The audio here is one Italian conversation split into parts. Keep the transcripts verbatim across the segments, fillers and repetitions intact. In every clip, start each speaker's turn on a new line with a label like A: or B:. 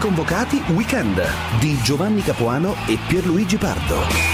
A: Convocati Weekend di Giovanni Capuano e Pierluigi Pardo.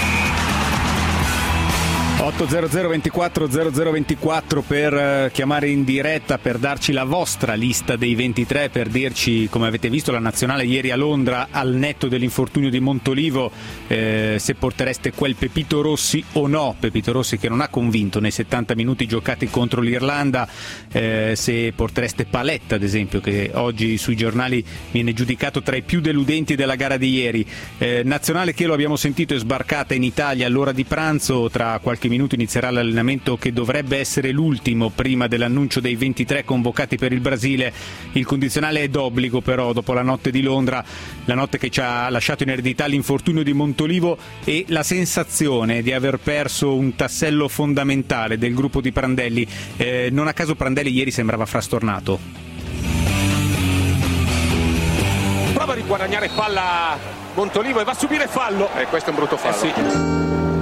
B: otto zero zero ventiquattro zero zero ventiquattro per uh, chiamare in diretta, per darci la vostra lista dei ventitré, per dirci come avete visto la nazionale ieri a Londra al netto dell'infortunio di Montolivo, eh, se portereste quel Pepito Rossi o no, Pepito Rossi che non ha convinto nei settanta minuti giocati contro l'Irlanda, eh, se portereste Paletta ad esempio, che oggi sui giornali viene giudicato tra i più deludenti della gara di ieri. Eh, nazionale che, lo abbiamo sentito, è sbarcata in Italia all'ora di pranzo, tra qualche minuto inizierà l'allenamento che dovrebbe essere l'ultimo prima dell'annuncio dei ventitré convocati per il Brasile. Il condizionale è d'obbligo però dopo la notte di Londra, la notte che ci ha lasciato in eredità l'infortunio di Montolivo e la sensazione di aver perso un tassello fondamentale del gruppo di Prandelli. Eh, non a caso Prandelli ieri sembrava frastornato.
C: Prova a riguadagnare palla Montolivo e va a subire fallo. E eh, questo è un brutto fallo. Eh sì.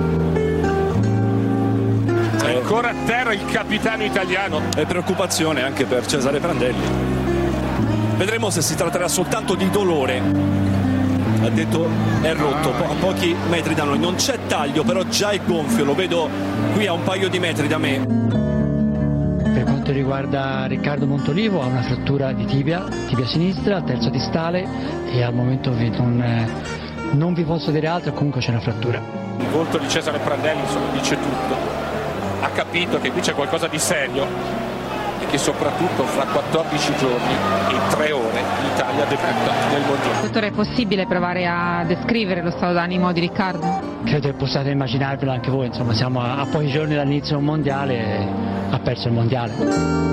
C: Ancora a terra il capitano italiano.
D: È preoccupazione anche per Cesare Prandelli. Vedremo se si tratterà soltanto di dolore. Ha detto è rotto, po- a pochi metri da noi. Non c'è taglio, però già è gonfio. Lo vedo qui a un paio di metri da me.
E: Per quanto riguarda Riccardo Montolivo, ha una frattura di tibia, tibia sinistra, terzo distale, e al momento vi non, eh, non vi posso dire altro, comunque c'è una frattura.
C: Il volto di Cesare Prandelli insomma dice tutto. Ha capito che qui c'è qualcosa di serio e che soprattutto fra quattordici giorni e tre ore l'Italia debutta nel mondiale.
F: Dottore, è possibile provare a descrivere lo stato d'animo di Riccardo?
E: Credo che possiate immaginarvelo anche voi, insomma siamo a, a pochi giorni dall'inizio del mondiale e ha perso il mondiale.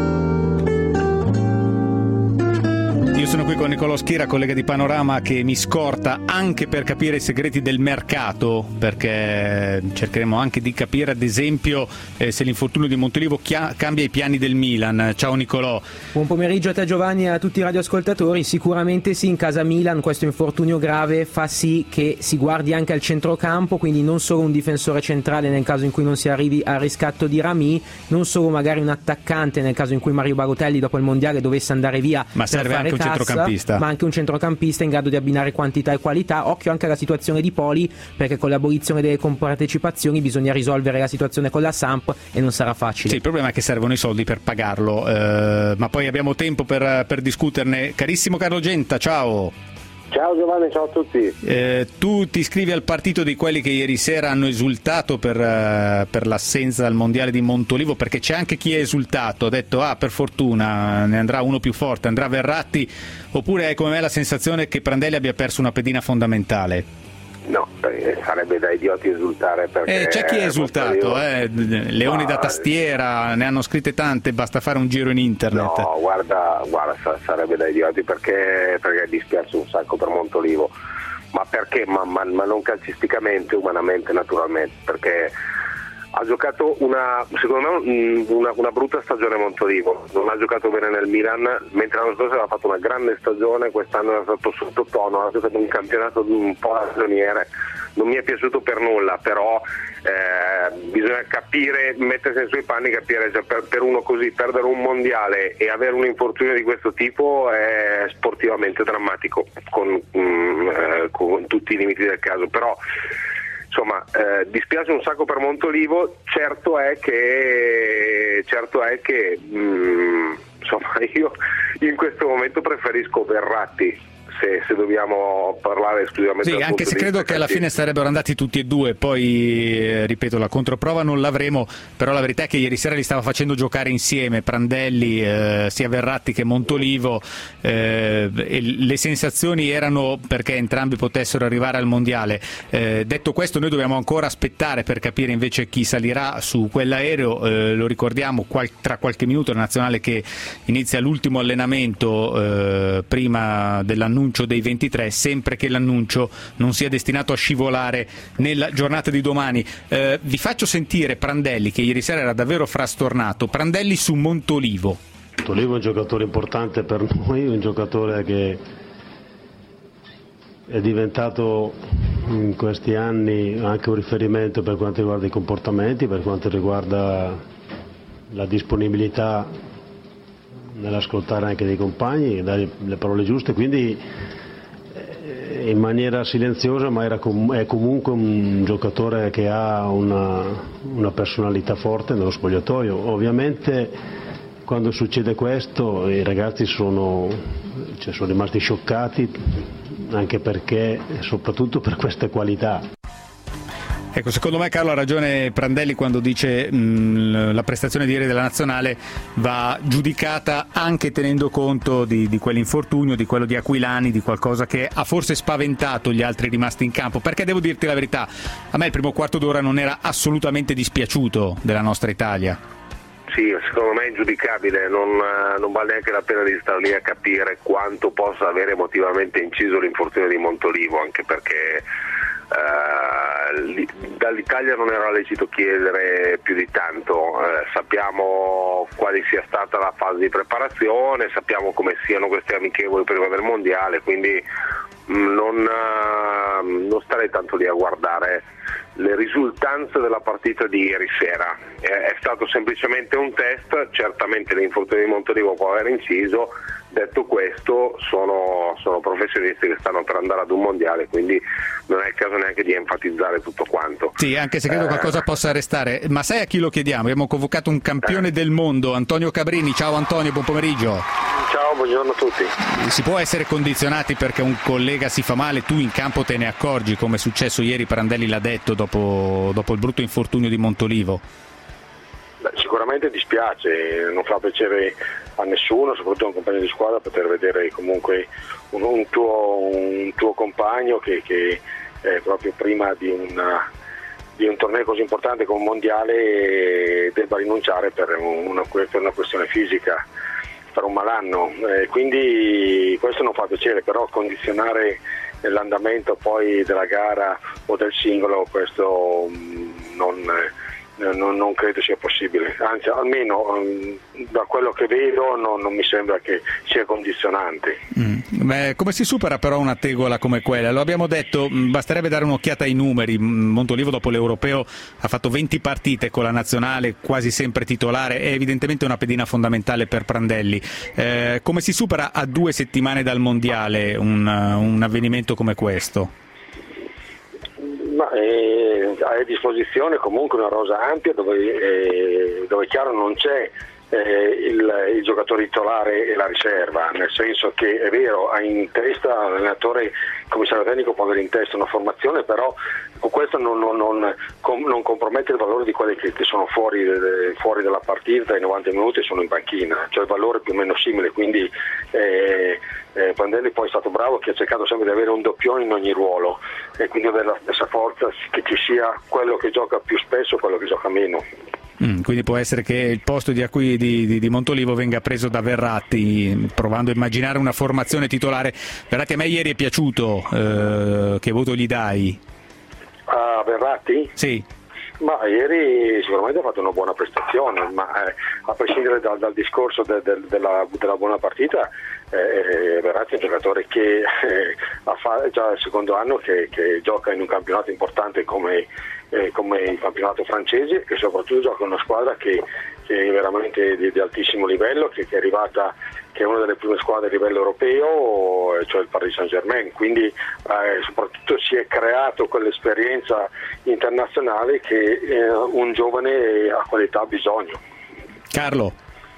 B: Io sono qui con Nicolò Schira, collega di Panorama, che mi scorta anche per capire i segreti del mercato, perché cercheremo anche di capire ad esempio eh, se l'infortunio di Montolivo chia- cambia i piani del Milan. Ciao Nicolò.
G: Buon pomeriggio a te Giovanni e a tutti i radioascoltatori. Sicuramente sì, in casa Milan questo infortunio grave fa sì che si guardi anche al centrocampo, quindi non solo un difensore centrale nel caso in cui non si arrivi al riscatto di Rami, non solo magari un attaccante nel caso in cui Mario Balotelli dopo il mondiale dovesse andare via,
B: ma serve anche un
G: cassa,
B: centrocampista,
G: ma anche un centrocampista in grado di abbinare quantità e qualità. Occhio anche alla situazione di Poli, perché con l'abolizione delle compartecipazioni bisogna risolvere la situazione con la Samp e non sarà facile.
B: Sì, il problema è che servono i soldi per pagarlo, eh, ma poi abbiamo tempo per, per discuterne. Carissimo Carlo Genta, ciao.
H: Ciao Giovanni, ciao a tutti.
B: Eh, tu ti iscrivi al partito di quelli che ieri sera hanno esultato per, uh, per l'assenza al mondiale di Montolivo, perché c'è anche chi è esultato, ha detto ah per fortuna ne andrà uno più forte, andrà Verratti, oppure hai come me la sensazione che Prandelli abbia perso una pedina fondamentale?
H: No, sarebbe da idioti esultare perché...
B: Eh, c'è chi è esultato, eh, leoni no, da tastiera, ne hanno scritte tante, basta fare un giro in internet.
H: No, guarda, guarda sarebbe da idioti perché, perché dispiace un sacco per Montolivo, ma perché? Ma, ma, ma non calcisticamente, umanamente, naturalmente, perché ha giocato una, secondo me una, una brutta stagione Montolivo, non ha giocato bene nel Milan, mentre l'anno scorso aveva fatto una grande stagione, quest'anno è stato sottotono, ha giocato un campionato un po' da ragioniere, non mi è piaciuto per nulla, però eh, bisogna capire, mettersi nei suoi panni, capire cioè, per, per uno così perdere un mondiale e avere un infortunio di questo tipo è sportivamente drammatico, con, mm, eh, con tutti i limiti del caso, però insomma eh, dispiace un sacco per Montolivo. Certo è che certo è che mh, insomma io in questo momento preferisco Verratti se, se dobbiamo parlare esclusivamente
B: sì,
H: dal
B: anche se credo che alla fine sarebbero andati tutti e due, poi eh, ripeto, la controprova non l'avremo, però la verità è che ieri sera li stava facendo giocare insieme Prandelli, eh, sia Verratti che Montolivo, eh, e le sensazioni erano perché entrambi potessero arrivare al mondiale. Eh, detto questo, noi dobbiamo ancora aspettare per capire invece chi salirà su quell'aereo, eh, lo ricordiamo, qual- tra qualche minuto la nazionale che inizia l'ultimo allenamento eh, prima dell'annuncio dei ventitré, sempre che l'annuncio non sia destinato a scivolare nella giornata di domani. Eh, vi faccio sentire Prandelli, che ieri sera era davvero frastornato. Prandelli su Montolivo.
I: Montolivo è un giocatore importante per noi, un giocatore che è diventato in questi anni anche un riferimento per quanto riguarda i comportamenti, per quanto riguarda la disponibilità nell'ascoltare anche dei compagni e dare le parole giuste, quindi in maniera silenziosa, ma era com- è comunque un giocatore che ha una, una personalità forte nello spogliatoio. Ovviamente quando succede questo i ragazzi sono, cioè, sono rimasti scioccati, anche perché, soprattutto per queste qualità.
B: Ecco, secondo me Carlo ha ragione Prandelli quando dice mh, la prestazione di ieri della nazionale va giudicata anche tenendo conto di, di quell'infortunio, di quello di Aquilani, di qualcosa che ha forse spaventato gli altri rimasti in campo, perché devo dirti la verità, a me il primo quarto d'ora non era assolutamente dispiaciuto della nostra Italia.
H: Sì, secondo me è ingiudicabile, non, non vale neanche la pena di stare lì a capire quanto possa avere emotivamente inciso l'infortunio di Montolivo, anche perché Uh, dall'Italia non era lecito chiedere più di tanto, uh, sappiamo quale sia stata la fase di preparazione, sappiamo come siano queste amichevoli prima del mondiale, quindi mh, non, uh, non starei tanto lì a guardare le risultanze della partita di ieri sera. È, è stato semplicemente un test, certamente l'infortunio di Montolivo può aver inciso. Detto questo, sono, sono professionisti che stanno per andare ad un mondiale, quindi non è il caso neanche di enfatizzare tutto quanto.
B: Sì, anche se credo eh... qualcosa possa restare. Ma sai a chi lo chiediamo? Abbiamo convocato un campione eh. del mondo, Antonio Cabrini. Ciao Antonio, buon pomeriggio.
J: Ciao, buongiorno a tutti.
B: Si può essere condizionati perché un collega si fa male, tu in campo te ne accorgi, come è successo ieri, Prandelli l'ha detto dopo, dopo il brutto infortunio di Montolivo?
J: Beh, sicuramente dispiace, non fa piacere a nessuno, soprattutto a un compagno di squadra, poter vedere comunque un, un, tuo, un tuo compagno che, che eh, proprio prima di, una, di un torneo così importante come un mondiale debba rinunciare per una, per una questione fisica, per un malanno, eh, quindi questo non fa piacere, però condizionare l'andamento poi della gara o del singolo, questo mh, non... Non, non credo sia possibile, anzi almeno um, da quello che vedo non, non mi sembra che sia condizionante.
B: Mm. Beh, come si supera però una tegola come quella? Lo abbiamo detto, basterebbe dare un'occhiata ai numeri. Montolivo dopo l'Europeo ha fatto venti partite con la nazionale, quasi sempre titolare, è evidentemente una pedina fondamentale per Prandelli. Eh, come si supera a due settimane dal mondiale un, un avvenimento come questo?
J: Ma, eh, hai a disposizione comunque una rosa ampia dove, eh, dove chiaro non c'è eh, il, il giocatore titolare e la riserva, nel senso che è vero, ha in testa l'allenatore, il commissario tecnico può avere in testa una formazione, però con questo non, non, non, com, non compromette il valore di quelli che, che sono fuori, de, fuori dalla partita dai novanta minuti e sono in panchina, cioè il valore più o meno simile, quindi eh, eh, Prandelli poi è stato bravo che ha cercato sempre di avere un doppione in ogni ruolo e quindi avere la stessa forza, che ci sia quello che gioca più spesso e quello che gioca meno.
B: Mm, quindi può essere che il posto di, di, di, di Montolivo venga preso da Verratti, provando a immaginare una formazione titolare. Verratti a me ieri è piaciuto, eh, che voto gli dai?
J: A Verratti?
B: Sì.
J: Ma ieri sicuramente ha fatto una buona prestazione, ma eh, a prescindere dal, dal discorso de, de, della, della buona partita, eh, Verratti è un giocatore che eh, ha fa, già il secondo anno che, che gioca in un campionato importante come, eh, come il campionato francese, e soprattutto gioca in una squadra che, che è veramente di, di altissimo livello, che, che è arrivata, che è una delle prime squadre a livello europeo, cioè il Paris Saint-Germain, quindi eh, soprattutto si è creato quell'esperienza internazionale che eh, un giovane a qualità ha bisogno.
B: Carlo?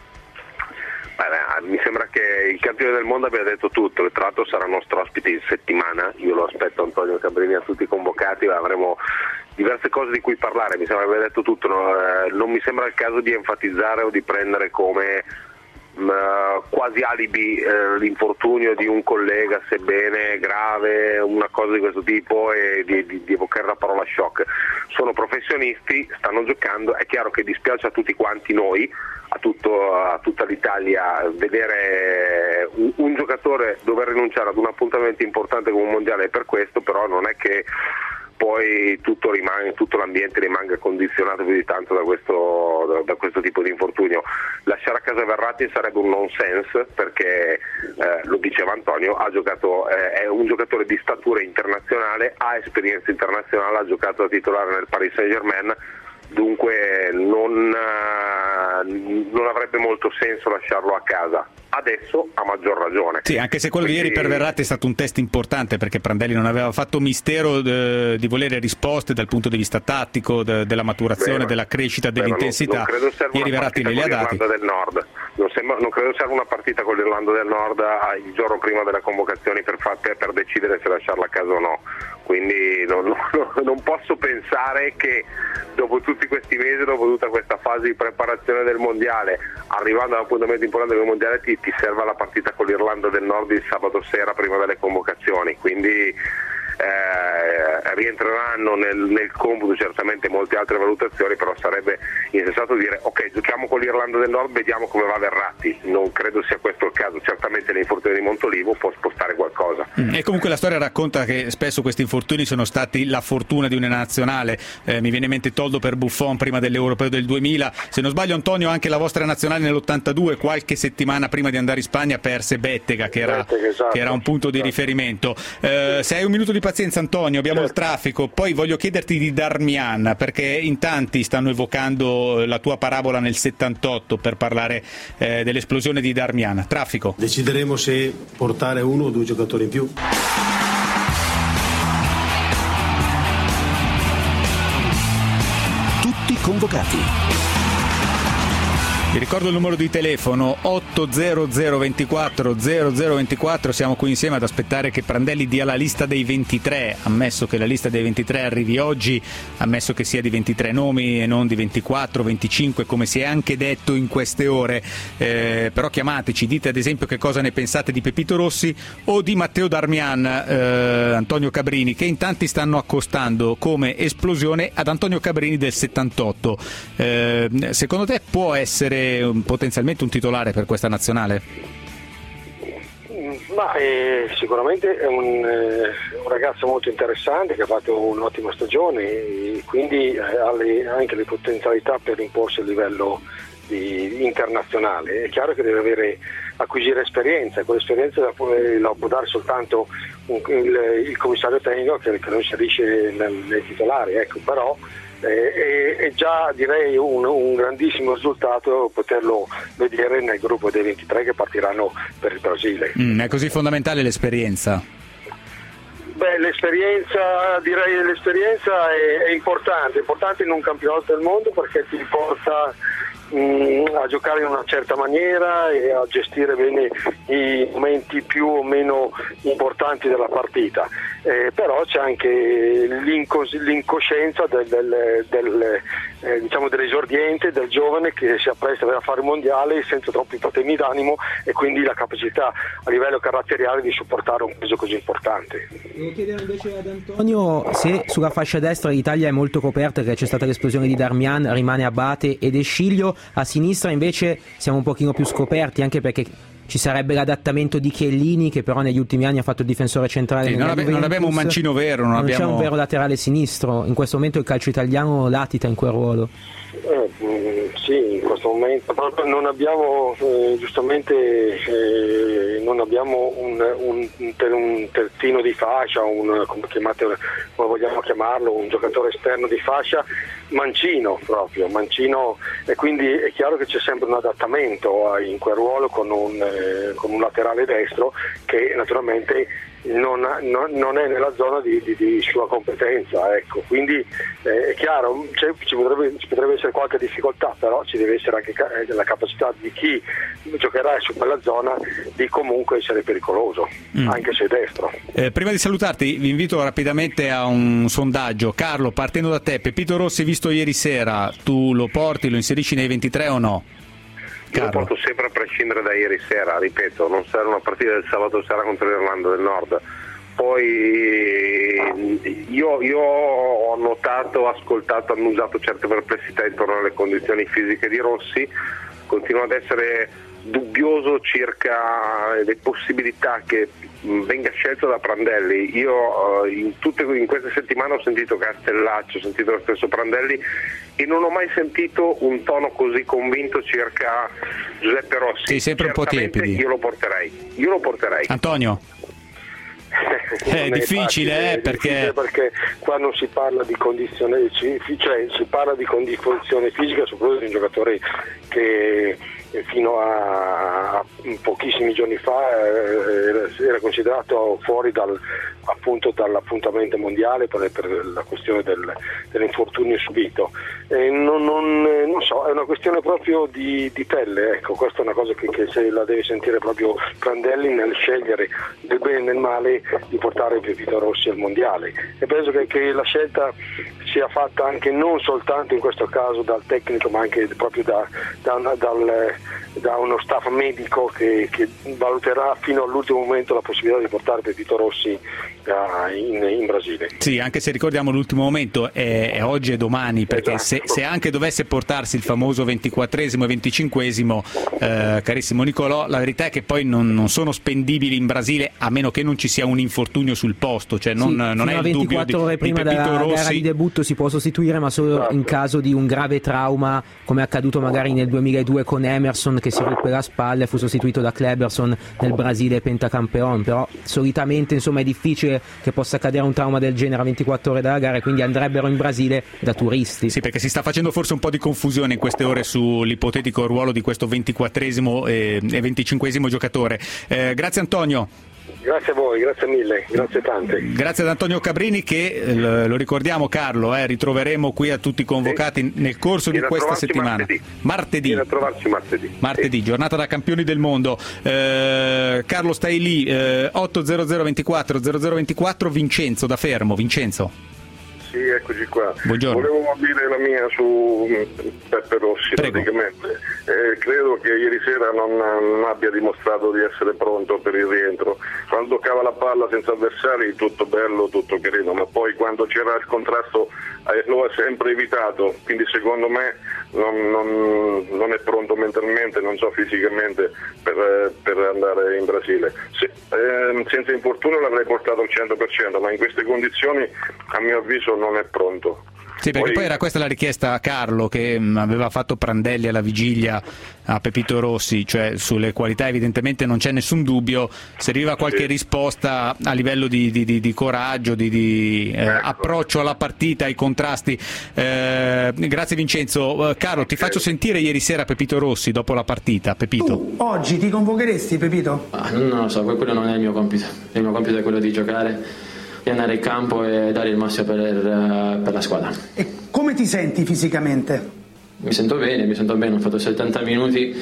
H: Beh, mi sembra che il campione del mondo abbia detto tutto, che tra l'altro sarà nostro ospite in settimana, io lo aspetto Antonio Cabrini a tutti i convocati, avremo diverse cose di cui parlare, mi sembra che abbia detto tutto, no? eh, non mi sembra il caso di enfatizzare o di prendere come Uh, quasi alibi uh, l'infortunio di un collega, sebbene grave, una cosa di questo tipo, e di, di, di evocare la parola shock. Sono professionisti, stanno giocando, è chiaro che dispiace a tutti quanti noi, a, tutto, a tutta l'Italia, vedere un, un giocatore dover rinunciare ad un appuntamento importante come un mondiale per questo, però non è che poi tutto, rimane, tutto l'ambiente rimanga condizionato più di tanto da questo, da, da questo tipo di infortunio. Lasciare a casa Verratti sarebbe un nonsense, perché eh, lo diceva Antonio, ha giocato, eh, è un giocatore di statura internazionale, ha esperienza internazionale, ha giocato da titolare nel Paris Saint-Germain, dunque non, non avrebbe molto senso lasciarlo a casa, adesso a maggior ragione.
B: Sì, anche se quello
H: Quindi...
B: di ieri per Verratti è stato un test importante, perché Prandelli non aveva fatto mistero de, di volere risposte dal punto di vista tattico, de, della maturazione, beh, della crescita, beh, dell'intensità.
H: Non, non credo serva
B: ieri Verratti le ha dati.
H: Del Nord. Non, sembra, non credo serva una partita con l'Irlanda del Nord il giorno prima delle convocazioni per, far, per decidere se lasciarla a casa o no. Quindi non, non, non posso pensare che dopo tutti questi mesi, dopo tutta questa fase di preparazione del mondiale, arrivando all'appuntamento importante del mondiale, ti, ti serva la partita con l'Irlanda del Nord il sabato sera prima delle convocazioni. Quindi eh, rientreranno nel, nel computo certamente molte altre valutazioni, però sarebbe insensato dire ok, giochiamo con l'Irlanda del Nord, vediamo come va Verratti. Non credo sia questo il caso. Certamente l'infortunio di Montolivo può spostare qualcosa.
B: Mm, e comunque la storia racconta che spesso questi infortuni sono stati la fortuna di una nazionale. Eh, mi viene in mente Toldo per Buffon prima dell'Europeo del duemila. Se non sbaglio, Antonio, anche la vostra nazionale nell'ottantadue, qualche settimana prima di andare in Spagna, perse Bettega, che era,
J: Bettega, esatto,
B: che era un punto di
J: esatto.
B: riferimento. Eh, se hai un minuto di pazienza, Antonio, abbiamo
J: certo.
B: il traffico. Poi voglio chiederti di Darmian, perché in tanti stanno evocando la tua parabola nel settantotto per parlare eh, dell'esplosione di Darmian. Traffico.
I: Decideremo se portare uno o due giocatori in più.
A: Tutti convocati.
B: Vi ricordo il numero di telefono otto zero zero ventiquattro zero zero ventiquattro, siamo qui insieme ad aspettare che Prandelli dia la lista dei ventitré, ammesso che la lista dei ventitré arrivi oggi, ammesso che sia di ventitré nomi e non di ventiquattro, venticinque come si è anche detto in queste ore, eh, però chiamateci, dite ad esempio che cosa ne pensate di Pepito Rossi o di Matteo Darmian, eh, Antonio Cabrini, che in tanti stanno accostando come esplosione ad Antonio Cabrini del settantotto. Eh, secondo te può essere un, potenzialmente un titolare per questa nazionale?
J: Ma eh, sicuramente è un, eh, un ragazzo molto interessante che ha fatto un'ottima stagione e quindi eh, ha le, anche le potenzialità per imporsi a livello di, internazionale. È chiaro che deve avere, acquisire esperienza, e quell'esperienza la può, la può dare soltanto un, il, il commissario tecnico che, che non inserisce nel, nei titolari, ecco, però è, è già direi un, un grandissimo risultato poterlo vedere nel gruppo dei ventitré che partiranno per il Brasile.
B: Mm, è così fondamentale l'esperienza?
J: Beh, l'esperienza, direi l'esperienza è, è importante, è importante in un campionato del mondo perché ti porta mh, a giocare in una certa maniera e a gestire bene i momenti più o meno importanti della partita. Eh, però c'è anche l'incos- l'incoscienza del, del, del, eh, diciamo dell'esordiente, del giovane che si appresta a fare il mondiale senza troppi patemi d'animo e quindi la capacità a livello caratteriale di supportare un peso così importante.
G: Devo chiedere invece ad Antonio se sulla fascia destra l'Italia è molto coperta, che c'è stata l'esplosione di Darmian, rimane Abate ed Esciglio, a sinistra invece siamo un pochino più scoperti, anche perché ci sarebbe l'adattamento di Chiellini che però negli ultimi anni ha fatto il difensore centrale.
B: Sì, non, abbiamo, non abbiamo un mancino vero, non,
G: non
B: abbiamo...
G: c'è un vero laterale sinistro. In questo momento il calcio italiano latita in quel ruolo.
J: Eh, sì, in questo momento non abbiamo eh, giustamente eh, non abbiamo un, un, un terzino di fascia, un, come, chiamate, come vogliamo chiamarlo, un giocatore esterno di fascia mancino proprio, mancino, e quindi è chiaro che c'è sempre un adattamento in quel ruolo con un, eh, con un laterale destro che naturalmente non, non, non è nella zona di, di, di sua competenza, ecco. Quindi eh, è chiaro, c'è, ci, potrebbe, ci potrebbe essere qualche difficoltà, però ci deve essere anche ca- la capacità di chi giocherà su quella zona di comunque essere pericoloso, mm. anche se destro.
B: Eh, prima di salutarti vi invito rapidamente a un sondaggio. Carlo, partendo da te, Pepito Rossi visto ieri sera, tu lo porti, lo inserisci nei ventitré o no?
H: Io lo porto sempre a prescindere da ieri sera, ripeto, non sarà una partita del sabato sera contro l'Irlanda del Nord. Poi io, io ho notato, ho ascoltato, ho usato certe perplessità intorno alle condizioni fisiche di Rossi, continuo ad essere dubbioso circa le possibilità che venga scelto da Prandelli. Io in, tutte, in queste settimane ho sentito Castellaccio, ho sentito lo stesso Prandelli e non ho mai sentito un tono così convinto circa Giuseppe Rossi.
B: Sì, sempre un po' tiepidi.
H: Io lo porterei, io lo porterei.
B: Antonio? È difficile,
J: facile,
B: eh, perché...
J: difficile perché qua non si parla di condizione, cioè si parla di condizione fisica, soprattutto di un giocatore che fino a, a pochissimi giorni fa eh, era considerato fuori dal, appunto dall'appuntamento mondiale per, per la questione del, dell'infortunio subito. Eh, non, non, non so, è una questione proprio di, di pelle, ecco, questa è una cosa che, che se la deve sentire proprio Prandelli nel scegliere del bene e del male di portare Pepito Rossi al mondiale, e penso che, che la scelta sia fatta anche non soltanto in questo caso dal tecnico, ma anche proprio da, da, una, dal, da uno staff medico che, che valuterà fino all'ultimo momento la possibilità di portare Pepito Rossi uh, in, in Brasile.
B: Sì, anche se ricordiamo l'ultimo momento è, è oggi e domani, perché esatto. se, se anche dovesse portarsi il famoso ventiquattresimo e venticinquesimo, eh, carissimo Nicolò, la verità è che poi non, non sono spendibili in Brasile a meno che non ci sia un infortunio sul posto, cioè non,
G: sì,
B: non è il dubbio
G: ventiquattro ore
B: di,
G: prima
B: di Pepito
G: della
B: Rossi.
G: gara di debutto si può sostituire, ma solo esatto. in caso di un grave trauma, come è accaduto magari nel duemiladue con Emerson che si ruppe la spalla e fu sostituito da Kleberson nel Brasile pentacampeon. Però solitamente insomma è difficile che possa accadere un trauma del genere a ventiquattro ore dalla gara, e quindi andrebbero in Brasile da turisti.
B: Sì, perché si sta facendo forse un po' di confusione in queste ore sull'ipotetico ruolo di questo ventiquattresimo e venticinquesimo giocatore. Eh, grazie Antonio.
J: Grazie a voi, grazie mille, grazie tante.
B: Grazie ad Antonio Cabrini che, lo ricordiamo Carlo, eh, ritroveremo qui a tutti convocati sì. nel corso
J: Viene
B: di questa settimana.
J: Martedì.
B: Martedì.
J: Viene a trovarci martedì.
B: Martedì, sì. giornata da campioni del mondo. Eh, Carlo stai lì, eh, otto zero zero ventiquattro zero zero ventiquattro, Vincenzo da Fermo. Vincenzo.
K: Sì, eccoci qua.
B: Buongiorno.
K: Volevo dire la mia su Peppe Rossi.
B: Prego.
K: Praticamente. Eh, credo che ieri sera non, non abbia dimostrato di essere pronto per il rientro. Quando toccava la palla senza avversari tutto bello, tutto carino, ma poi quando c'era il contrasto eh, lo ha sempre evitato, quindi secondo me non, non, non è pronto mentalmente, non so fisicamente per, per andare in Brasile. Se, eh, senza infortunio l'avrei portato al cento per cento, ma in queste condizioni a mio avviso non è pronto.
B: Sì, perché poi, poi era questa la richiesta a Carlo che mh, aveva fatto Prandelli alla vigilia a Pepito Rossi, cioè sulle qualità evidentemente non c'è nessun dubbio, serviva qualche sì. risposta a livello di, di, di, di coraggio, di, di eh, ecco. approccio alla partita, ai contrasti. Eh, grazie Vincenzo. Eh, Carlo, ti faccio sentire ieri sera Pepito Rossi dopo la partita. Pepito.
L: Tu oggi ti convocheresti, Pepito?
M: Ah, non lo so, quello non è il mio compito, il mio compito è quello di giocare, di andare in campo e dare il massimo per, per la squadra.
L: E come ti senti fisicamente?
M: Mi sento bene, mi sento bene, ho fatto settanta minuti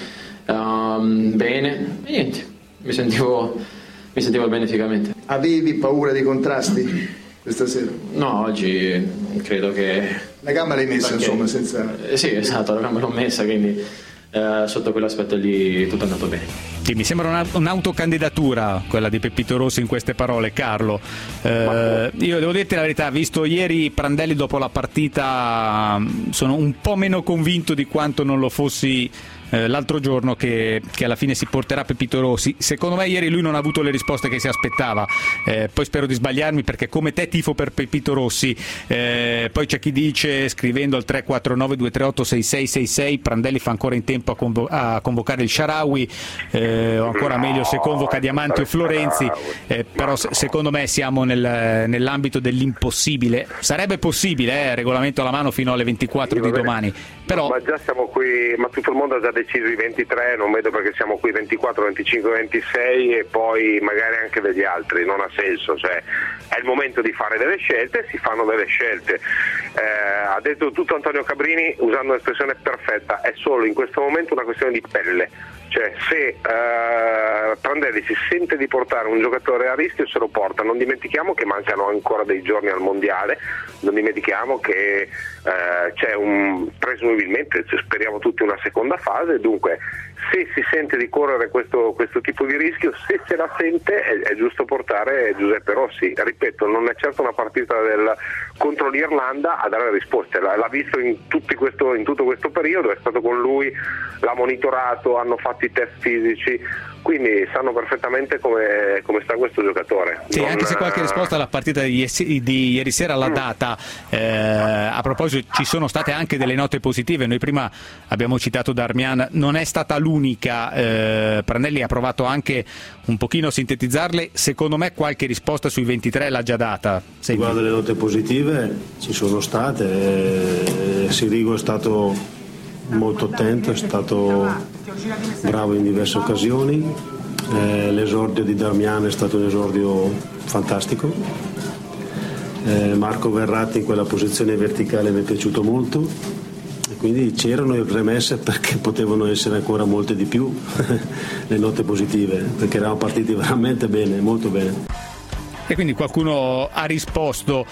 M: um, bene e niente, mi sentivo, mi sentivo bene fisicamente.
L: Avevi paura dei contrasti questa sera?
M: No, oggi credo che...
L: La gamba l'hai messa, perché... insomma, senza...
M: Eh, sì, esatto, la gamba l'ho messa, quindi... Uh, sotto quell'aspetto lì tutto è andato bene.
B: Sì, mi sembra una, un'autocandidatura quella di Pepito Rossi in queste parole, Carlo. Uh, io devo dirti la verità, visto ieri Prandelli dopo la partita, sono un po' meno convinto di quanto non lo fossi eh, l'altro giorno che, che alla fine si porterà Pepito Rossi. Secondo me ieri lui non ha avuto le risposte che si aspettava, eh, poi spero di sbagliarmi perché come te tifo per Pepito Rossi. Eh, poi c'è chi dice, scrivendo al tre quattro nove due tre otto sei sei sei sei, Prandelli fa ancora in tempo a, convo- a convocare il Shaarawy, eh, o ancora meglio se convoca Diamanti o Florenzi, eh, però se- secondo me siamo nel, nell'ambito dell'impossibile. Sarebbe possibile, eh, regolamento alla mano fino alle ventiquattro
H: sì,
B: di domani, però...
H: ma già siamo qui, ma tutto il mondo ha già deciso i ventitré, non vedo perché siamo qui ventiquattro, venticinque, ventisei e poi magari anche degli altri, non ha senso, cioè è il momento di fare delle scelte, si fanno delle scelte. Eh, ha detto tutto Antonio Cabrini usando un'espressione perfetta, è solo in questo momento una questione di pelle, cioè se eh, Prandelli si sente di portare un giocatore a rischio se lo porta. Non dimentichiamo che mancano ancora dei giorni al mondiale, non dimentichiamo che eh, c'è un presumibilmente, speriamo tutti, una seconda fase, dunque se si sente di correre questo, questo tipo di rischio, se se la sente è, è giusto portare Giuseppe Rossi. Ripeto, non è certo una partita del, contro l'Irlanda a dare risposte, l'ha visto in, tutti questo, in tutto questo periodo, è stato con lui, l'ha monitorato, hanno fatto i test fisici, quindi sanno perfettamente come, come sta questo giocatore.
B: Sì, non... anche se qualche risposta alla partita di, di ieri sera l'ha data. Eh, a proposito, ci sono state anche delle note positive, noi prima abbiamo citato Darmian, non è stata l'unica, eh, Prandelli ha provato anche un pochino a sintetizzarle, secondo me qualche risposta sui ventitré l'ha già data.
I: Guarda, le note positive ci sono state, eh, Sirigu è stato molto attento, è stato bravo in diverse occasioni. Eh, l'esordio di Darmian è stato un esordio fantastico. Eh, Marco Verratti in quella posizione verticale mi è piaciuto molto, e quindi c'erano le premesse perché potevano essere ancora molte di più le note positive, perché eravamo partiti veramente bene, molto bene.
B: E quindi qualcuno ha risposto,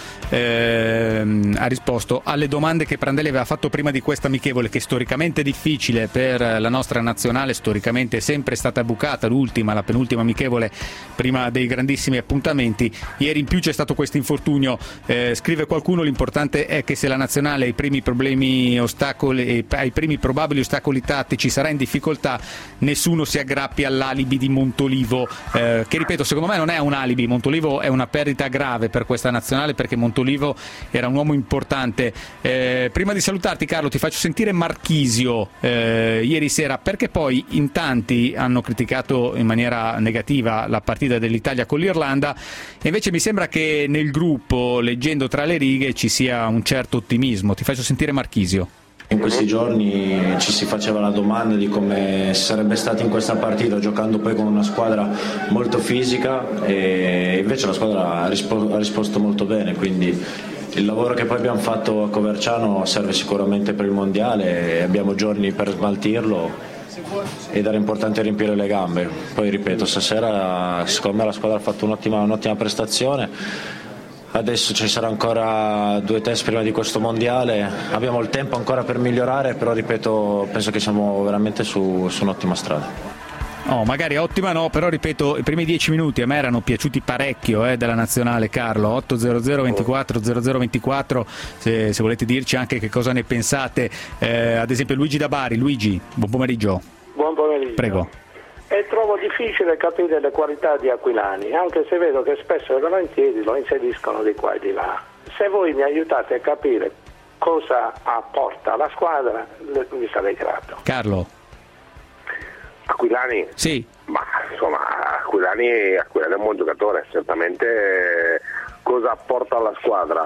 B: ehm, ha risposto alle domande che Prandelli aveva fatto prima di questa amichevole, che storicamente è difficile per la nostra nazionale, storicamente è sempre stata bucata, l'ultima, la penultima amichevole prima dei grandissimi appuntamenti. Ieri in più c'è stato questo infortunio, eh, scrive qualcuno, l'importante è che se la nazionale ai primi problemi ostacoli, ai primi probabili ostacoli tattici sarà in difficoltà, nessuno si aggrappi all'alibi di Montolivo, eh, che ripeto secondo me non è un alibi. Montolivo è una perdita grave per questa nazionale, perché Montolivo era un uomo importante. Eh, prima di salutarti, Carlo, ti faccio sentire Marchisio eh, ieri sera, perché poi in tanti hanno criticato in maniera negativa la partita dell'Italia con l'Irlanda, e invece mi sembra che nel gruppo, leggendo tra le righe, ci sia un certo ottimismo. Ti faccio sentire Marchisio.
N: In questi giorni ci si faceva la domanda di come sarebbe stato in questa partita, giocando poi con una squadra molto fisica, e invece la squadra ha, rispo- ha risposto molto bene, quindi il lavoro che poi abbiamo fatto a Coverciano serve sicuramente per il mondiale, e abbiamo giorni per smaltirlo, ed era importante riempire le gambe. Poi ripeto, stasera secondo me la squadra ha fatto un'ottima, un'ottima prestazione. Adesso ci sarà ancora due test prima di questo mondiale, abbiamo il tempo ancora per migliorare, però ripeto, penso che siamo veramente su, su un'ottima strada.
B: Oh, magari ottima no, però ripeto, i primi dieci minuti a me erano piaciuti parecchio eh, della nazionale, Carlo. otto zero zero ventiquattro zero zero ventiquattro, se, se volete dirci anche che cosa ne pensate. Eh, ad esempio Luigi da Bari. Luigi, buon pomeriggio.
O: Buon pomeriggio.
B: Prego.
O: E trovo difficile capire le qualità di Aquilani, anche se vedo che spesso e volentieri lo inseriscono di qua e di là. Se voi mi aiutate a capire cosa apporta alla squadra, vi sarei grato.
B: Carlo.
H: Aquilani?
B: Sì.
H: Ma insomma, Aquilani, Aquilani è un buon giocatore, certamente. Cosa apporta alla squadra?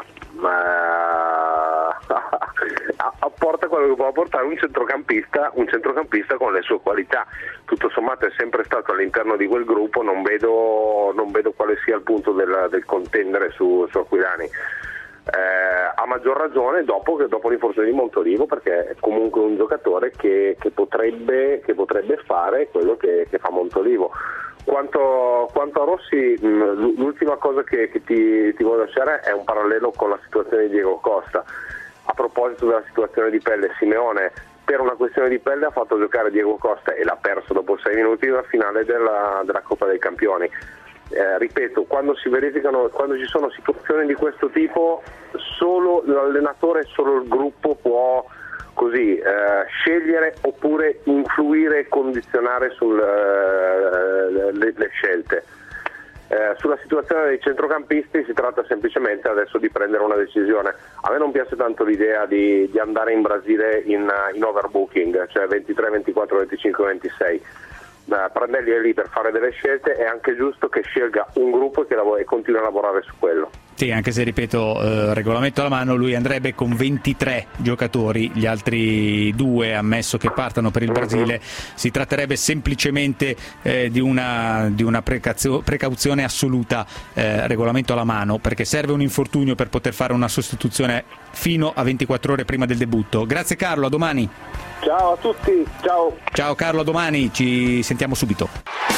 H: Ma apporta quello che può apportare un centrocampista, un centrocampista con le sue qualità. Tutto sommato è sempre stato all'interno di quel gruppo, non vedo, non vedo quale sia il punto del, del contendere su, su Aquilani. Eh, a maggior ragione dopo, dopo l'infortunio di Montolivo, perché è comunque un giocatore che, che, potrebbe, che potrebbe fare quello che, che fa Montolivo. Quanto, quanto a Rossi, l'ultima cosa che, che ti, ti voglio lasciare è un parallelo con la situazione di Diego Costa. A proposito della situazione di pelle, Simeone per una questione di pelle ha fatto giocare Diego Costa e l'ha perso dopo sei minuti nella finale della, della Coppa dei Campioni. Eh, ripeto, quando si verificano, quando ci sono situazioni di questo tipo, solo l'allenatore, solo il gruppo può così eh, scegliere oppure influire e condizionare sul, eh, le, le scelte. Eh, sulla situazione dei centrocampisti si tratta semplicemente adesso di prendere una decisione. A me non piace tanto l'idea di, di andare in Brasile in, in overbooking, cioè ventitré, ventiquattro, venticinque, ventisei. Uh, Prandelli è lì per fare delle scelte, è anche giusto che scelga un gruppo e che lav- e continui a lavorare su quello.
B: Sì, anche se ripeto, eh, regolamento alla mano, lui andrebbe con ventitré giocatori, gli altri due, ammesso che partano per il Brasile, uh-huh. Si tratterebbe semplicemente eh, di una, di una precazio- precauzione assoluta, eh, regolamento alla mano, perché serve un infortunio per poter fare una sostituzione fino a ventiquattro ore prima del debutto. Grazie Carlo, a domani.
O: Ciao a tutti, ciao.
B: Ciao Carlo, a domani, ci sentiamo subito.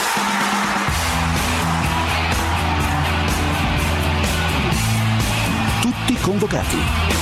A: Tutti convocati.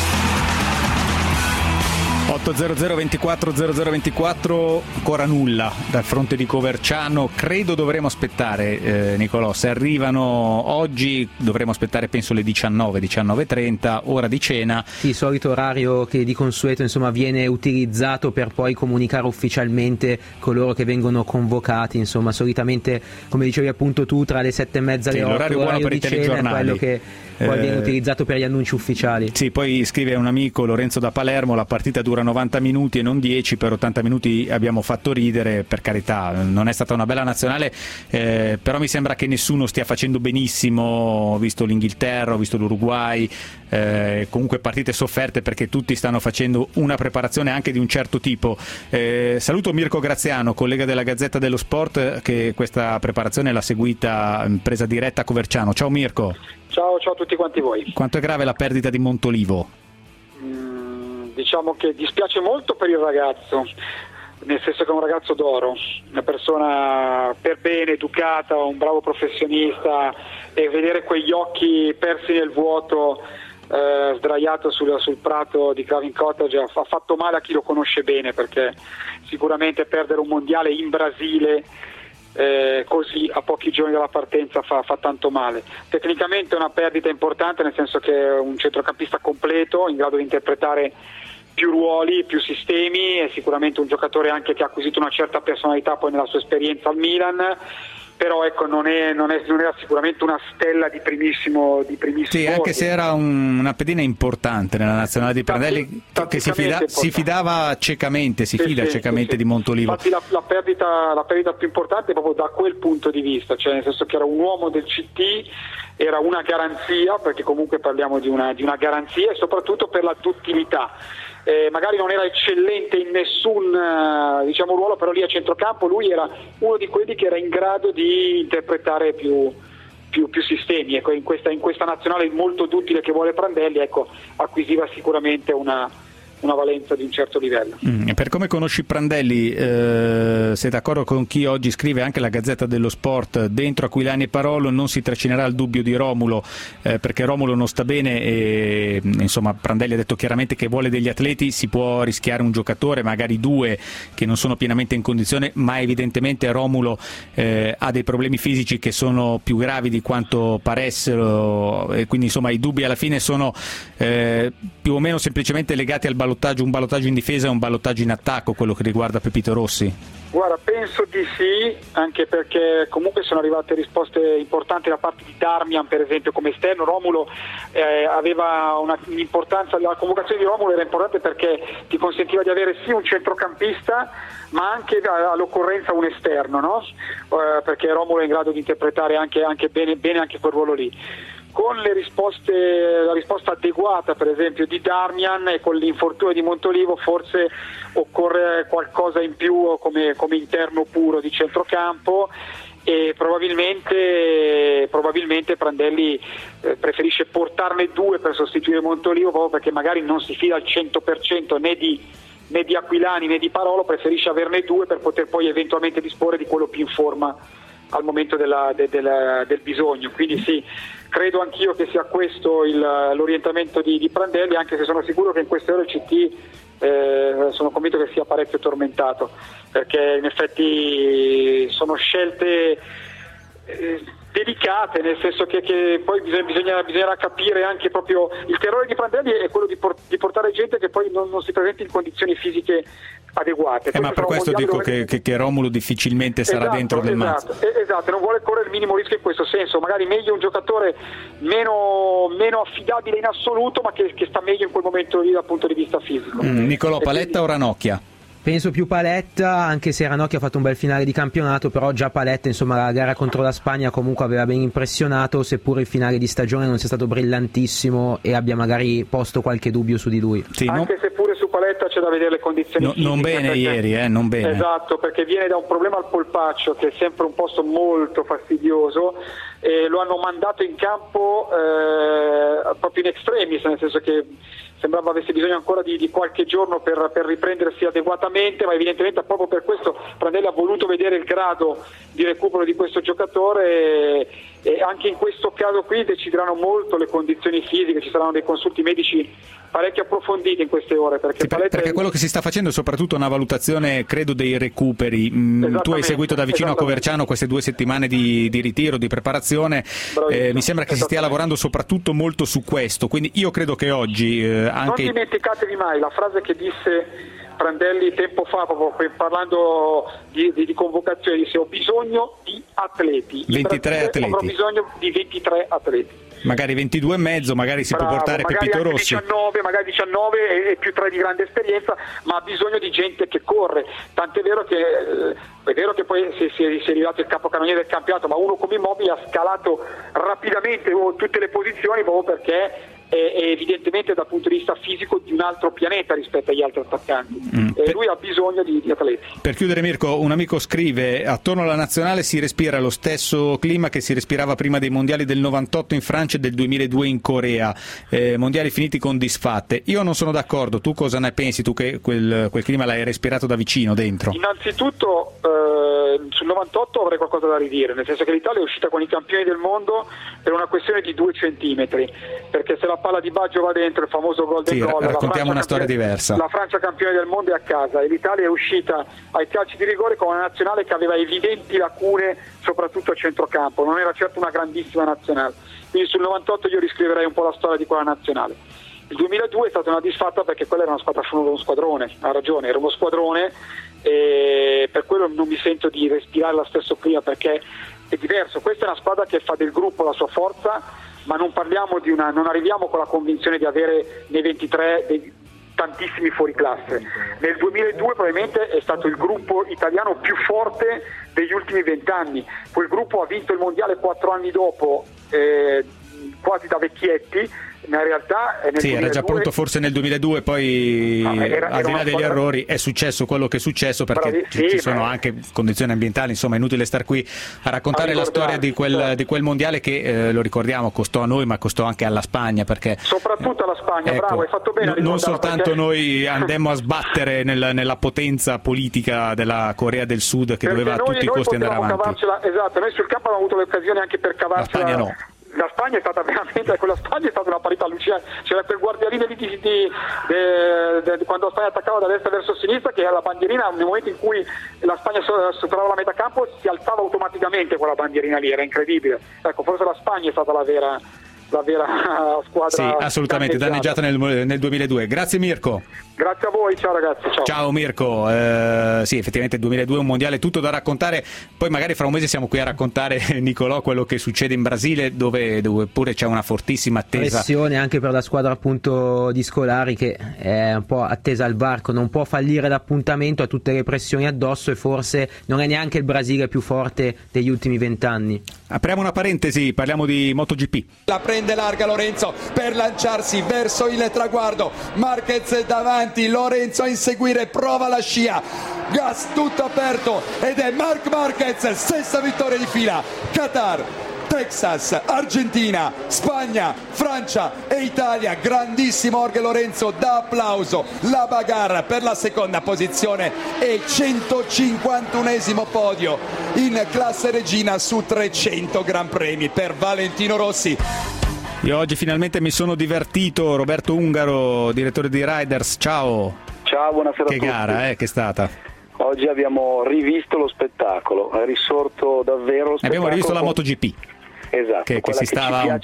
B: otto zero zero ventiquattro zero zero ventiquattro, ancora nulla dal fronte di Coverciano. Credo dovremo aspettare, eh, Nicolò, se arrivano oggi dovremo aspettare penso le diciannove, diciannove e trenta, ora di cena.
G: Sì, il solito orario che di consueto insomma viene utilizzato per poi comunicare ufficialmente coloro che vengono convocati, insomma solitamente come dicevi appunto tu tra le sette e mezza e
B: sì,
G: le otto,
B: l'orario buono per
G: di
B: i
G: cena
B: telegiornali,
G: è quello che poi eh... viene utilizzato per gli annunci ufficiali.
B: Sì, poi scrive un amico, Lorenzo da Palermo, la partita dura novanta novanta minuti e non dieci, per ottanta minuti abbiamo fatto ridere, per carità, non è stata una bella nazionale, eh, però mi sembra che nessuno stia facendo benissimo, ho visto l'Inghilterra, ho visto l'Uruguay, eh, comunque partite sofferte perché tutti stanno facendo una preparazione anche di un certo tipo. Eh, saluto Mirko Graziano, collega della Gazzetta dello Sport, che questa preparazione l'ha seguita in presa diretta a Coverciano. Ciao Mirko.
P: Ciao, ciao a tutti quanti voi.
B: Quanto è grave la perdita di Montolivo?
P: Mm, diciamo che dispiace molto per il ragazzo, nel senso che è un ragazzo d'oro, una persona per bene, educata, un bravo professionista, e vedere quegli occhi persi nel vuoto, eh, sdraiato sul, sul prato di Craven Cottage ha, ha fatto male a chi lo conosce bene, perché sicuramente perdere un mondiale in Brasile Eh, così a pochi giorni dalla partenza fa, fa tanto male. Tecnicamente è una perdita importante, nel senso che è un centrocampista completo, in grado di interpretare più ruoli, più sistemi, è sicuramente un giocatore anche che ha acquisito una certa personalità poi nella sua esperienza al Milan, però ecco non, è, non, è, non era sicuramente una stella di primissimo di primissimo
B: sì, anche
P: ordine.
B: Se era un, una pedina importante nella nazionale di Prandelli, che si, fida, si fidava ciecamente, si
P: sì,
B: fida
P: sì,
B: ciecamente
P: sì,
B: di Montolivo.
P: Infatti la, la, perdita, la perdita più importante è proprio da quel punto di vista, cioè nel senso che era un uomo del C T, era una garanzia, perché comunque parliamo di una, di una garanzia, e soprattutto per la duttilità. Eh, magari non era eccellente in nessun uh, diciamo ruolo, però lì a centrocampo lui era uno di quelli che era in grado di interpretare più, più, più sistemi. Ecco, in questa, in questa nazionale molto duttile che vuole Prandelli, ecco, acquisiva sicuramente una, una valenza di un certo livello.
B: Mm, per come conosci Prandelli, eh, sei d'accordo con chi oggi scrive anche la Gazzetta dello Sport, dentro Aquilani e Parolo non si trascinerà il dubbio di Romulo, eh, perché Romulo non sta bene e insomma Prandelli ha detto chiaramente che vuole degli atleti, si può rischiare un giocatore, magari due che non sono pienamente in condizione, ma evidentemente Romulo eh, ha dei problemi fisici che sono più gravi di quanto paressero, e quindi insomma i dubbi alla fine sono eh, più o meno semplicemente legati al ballottaggio, un ballottaggio in difesa e un ballottaggio in attacco, quello che riguarda Pepito Rossi?
P: Guarda, penso di sì, anche perché comunque sono arrivate risposte importanti da parte di Darmian, per esempio, come esterno. Romulo eh, aveva una, un'importanza, la convocazione di Romulo era importante perché ti consentiva di avere sì un centrocampista, ma anche all'occorrenza un esterno, no? Eh, perché Romulo è in grado di interpretare anche, anche bene, bene anche quel ruolo lì. Con le risposte, la risposta adeguata per esempio di Darmian e con l'infortunio di Montolivo forse occorre qualcosa in più come, come interno puro di centrocampo, e probabilmente, probabilmente Prandelli eh, preferisce portarne due per sostituire Montolivo, proprio perché magari non si fida al cento per cento né di, né di Aquilani né di Parolo, preferisce averne due per poter poi eventualmente disporre di quello più in forma al momento della, de, della, del bisogno. Quindi sì, credo anch'io che sia questo il, l'orientamento di, di Prandelli, anche se sono sicuro che in queste ore il C T eh, sono convinto che sia parecchio tormentato, perché in effetti sono scelte eh, delicate, nel senso che, che poi bisogna, bisogna, bisognerà capire anche proprio il terrore di Prandelli è quello di, por- di portare gente che poi non, non si presenti in condizioni fisiche adeguate.
B: Eh, ma per questo dico che, che, che Romulo difficilmente sarà
P: esatto,
B: dentro del
P: esatto,
B: mazzo.
P: Esatto, non vuole correre il minimo rischio in questo senso, magari meglio un giocatore meno, meno affidabile in assoluto, ma che, che sta meglio in quel momento lì dal punto di vista fisico.
B: Mm, Nicolò, Paletta quindi... o Ranocchia?
G: Penso più Paletta, anche se Ranocchia ha fatto un bel finale di campionato, però già Paletta, insomma, la gara contro la Spagna comunque aveva ben impressionato, seppure il finale di stagione non sia stato brillantissimo e abbia magari posto qualche dubbio su di lui.
P: Sì, anche no? se pure su Paletta c'è da vedere le condizioni
B: no,
P: fisiche.
B: Non bene perché... ieri, eh, non bene.
P: Esatto, perché viene da un problema al polpaccio, che è sempre un posto molto fastidioso, e lo hanno mandato in campo eh, proprio in extremis, nel senso che sembrava avesse bisogno ancora di, di qualche giorno per, per riprendersi adeguatamente, ma evidentemente proprio per questo Prandelli ha voluto vedere il grado di recupero di questo giocatore, e, e anche in questo caso qui decideranno molto le condizioni fisiche, ci saranno dei consulti medici parecchio approfonditi in queste ore, perché,
B: sì, perché quello che si sta facendo è soprattutto una valutazione, credo, dei recuperi. Mm, tu hai seguito da vicino a Coverciano queste due settimane di, di ritiro, di preparazione, eh, mi sembra che si stia lavorando soprattutto molto su questo, quindi io credo che oggi eh, anche...
P: Non dimenticatevi mai la frase che disse Prandelli tempo fa, proprio parlando di, di, di convocazione, disse: ho bisogno di atleti,
B: ventitré atleti,
P: ho bisogno di ventitré atleti.
B: magari ventidue e mezzo, magari si
P: Bravo,
B: può portare
P: magari
B: Pepito
P: anche
B: Rossi.
P: diciannove, magari diciannove e, e più tre di grande esperienza, ma ha bisogno di gente che corre, tant'è vero che eh, è vero che poi si, si, si è arrivato il capocannoniere del campionato, ma uno come Immobile ha scalato rapidamente tutte le posizioni proprio perché è, è evidentemente dal punto di vista fisico di un altro pianeta rispetto agli altri attaccanti, mm. e lui ha bisogno di, di atleti.
B: Per chiudere, Mirko, un amico scrive: attorno alla nazionale si respira lo stesso clima che si respirava prima dei mondiali del novantotto in Francia e del duemiladue in Corea, eh, mondiali finiti con disfatte. Io non sono d'accordo, tu cosa ne pensi? Tu che quel, quel clima l'hai respirato da vicino dentro?
P: Innanzitutto eh, sul novantotto avrei qualcosa da ridire, nel senso che l'Italia è uscita con i campioni del mondo per una questione di due centimetri, perché se la palla di Baggio va dentro, il famoso golden
B: sì,
P: goal,
B: raccontiamo una storia
P: campione,
B: diversa.
P: La Francia campione del mondo è a casa e l'Italia è uscita ai calci di rigore con una nazionale che aveva evidenti lacune soprattutto a centrocampo, non era certo una grandissima nazionale, quindi sul novantotto io riscriverei un po' la storia di quella nazionale. Il duemiladue è stata una disfatta perché quella era una squadra, uno squadrone, ha ragione, era uno squadrone, e per quello non mi sento di respirare lo stesso clima, perché è diverso. Questa è una squadra che fa del gruppo la sua forza, ma non parliamo di una, non arriviamo con la convinzione di avere nei ventitré dei, tantissimi fuoriclasse. Nel duemiladue probabilmente è stato il gruppo italiano più forte degli ultimi vent'anni. Quel gruppo ha vinto il mondiale quattro anni dopo, eh, quasi da vecchietti. Ma in realtà nel
B: sì,
P: duemiladue...
B: era già pronto forse nel duemiladue, poi ah, era, al di là degli squadra... errori è successo quello che è successo, perché Bravi, ci, sì, ci sono ma... anche condizioni ambientali, insomma è inutile star qui a raccontare a la storia di quel, certo. di quel mondiale che eh, lo ricordiamo costò a noi ma costò anche alla Spagna, perché
P: soprattutto alla Spagna,
B: ecco,
P: bravo, hai fatto bene
B: n- non soltanto
P: perché...
B: noi andemmo a sbattere nel, nella potenza politica della Corea del Sud che
P: perché
B: doveva a tutti i costi andare avanti.
P: Cavarcela, esatto, noi sul campo abbiamo avuto le occasioni anche per cavarcela.
B: La Spagna no.
P: La Spagna è stata veramente, quella Spagna è stata una parità allucinante, c'era quel guardialine di, di, di, di, di quando la Spagna attaccava da destra verso sinistra, che era la bandierina, nel momento in cui la Spagna superava la metà campo si alzava automaticamente quella bandierina lì, era incredibile. Ecco, forse la Spagna è stata la vera, la vera squadra.
B: Sì, assolutamente, danneggiata nel, nel duemiladue. Grazie Mirko.
P: Grazie a voi, ciao ragazzi. Ciao,
B: ciao Mirko, eh, sì effettivamente il duemiladue è un mondiale tutto da raccontare, poi magari fra un mese siamo qui a raccontare, Nicolò, quello che succede in Brasile dove, dove pure c'è una fortissima attesa.
G: Pressione anche per la squadra appunto di Scolari, che è un po' attesa al varco, non può fallire l'appuntamento, ha tutte le pressioni addosso e forse non è neanche il Brasile più forte degli ultimi vent'anni.
B: Apriamo una parentesi, parliamo di MotoGP.
Q: La prende larga Lorenzo per lanciarsi verso il traguardo, Marquez davanti, Lorenzo a inseguire, prova la scia, gas tutto aperto ed è Marc Marquez, sesta vittoria di fila. Qatar, Texas, Argentina, Spagna, Francia e Italia, grandissimo Jorge Lorenzo, da applauso. La bagarre per la seconda posizione e centocinquantunesimo podio in classe regina su trecento Gran Premi per Valentino Rossi.
B: Io oggi finalmente mi sono divertito. Roberto Ungaro, direttore di Riders, ciao.
R: Ciao, buonasera
B: che
R: a tutti.
B: Che gara, eh, che è stata?
R: Oggi abbiamo rivisto lo spettacolo, è risorto davvero lo spettacolo.
B: Abbiamo rivisto la
R: con...
B: MotoGP.
R: Esatto,
B: che, che si
R: che
B: stava un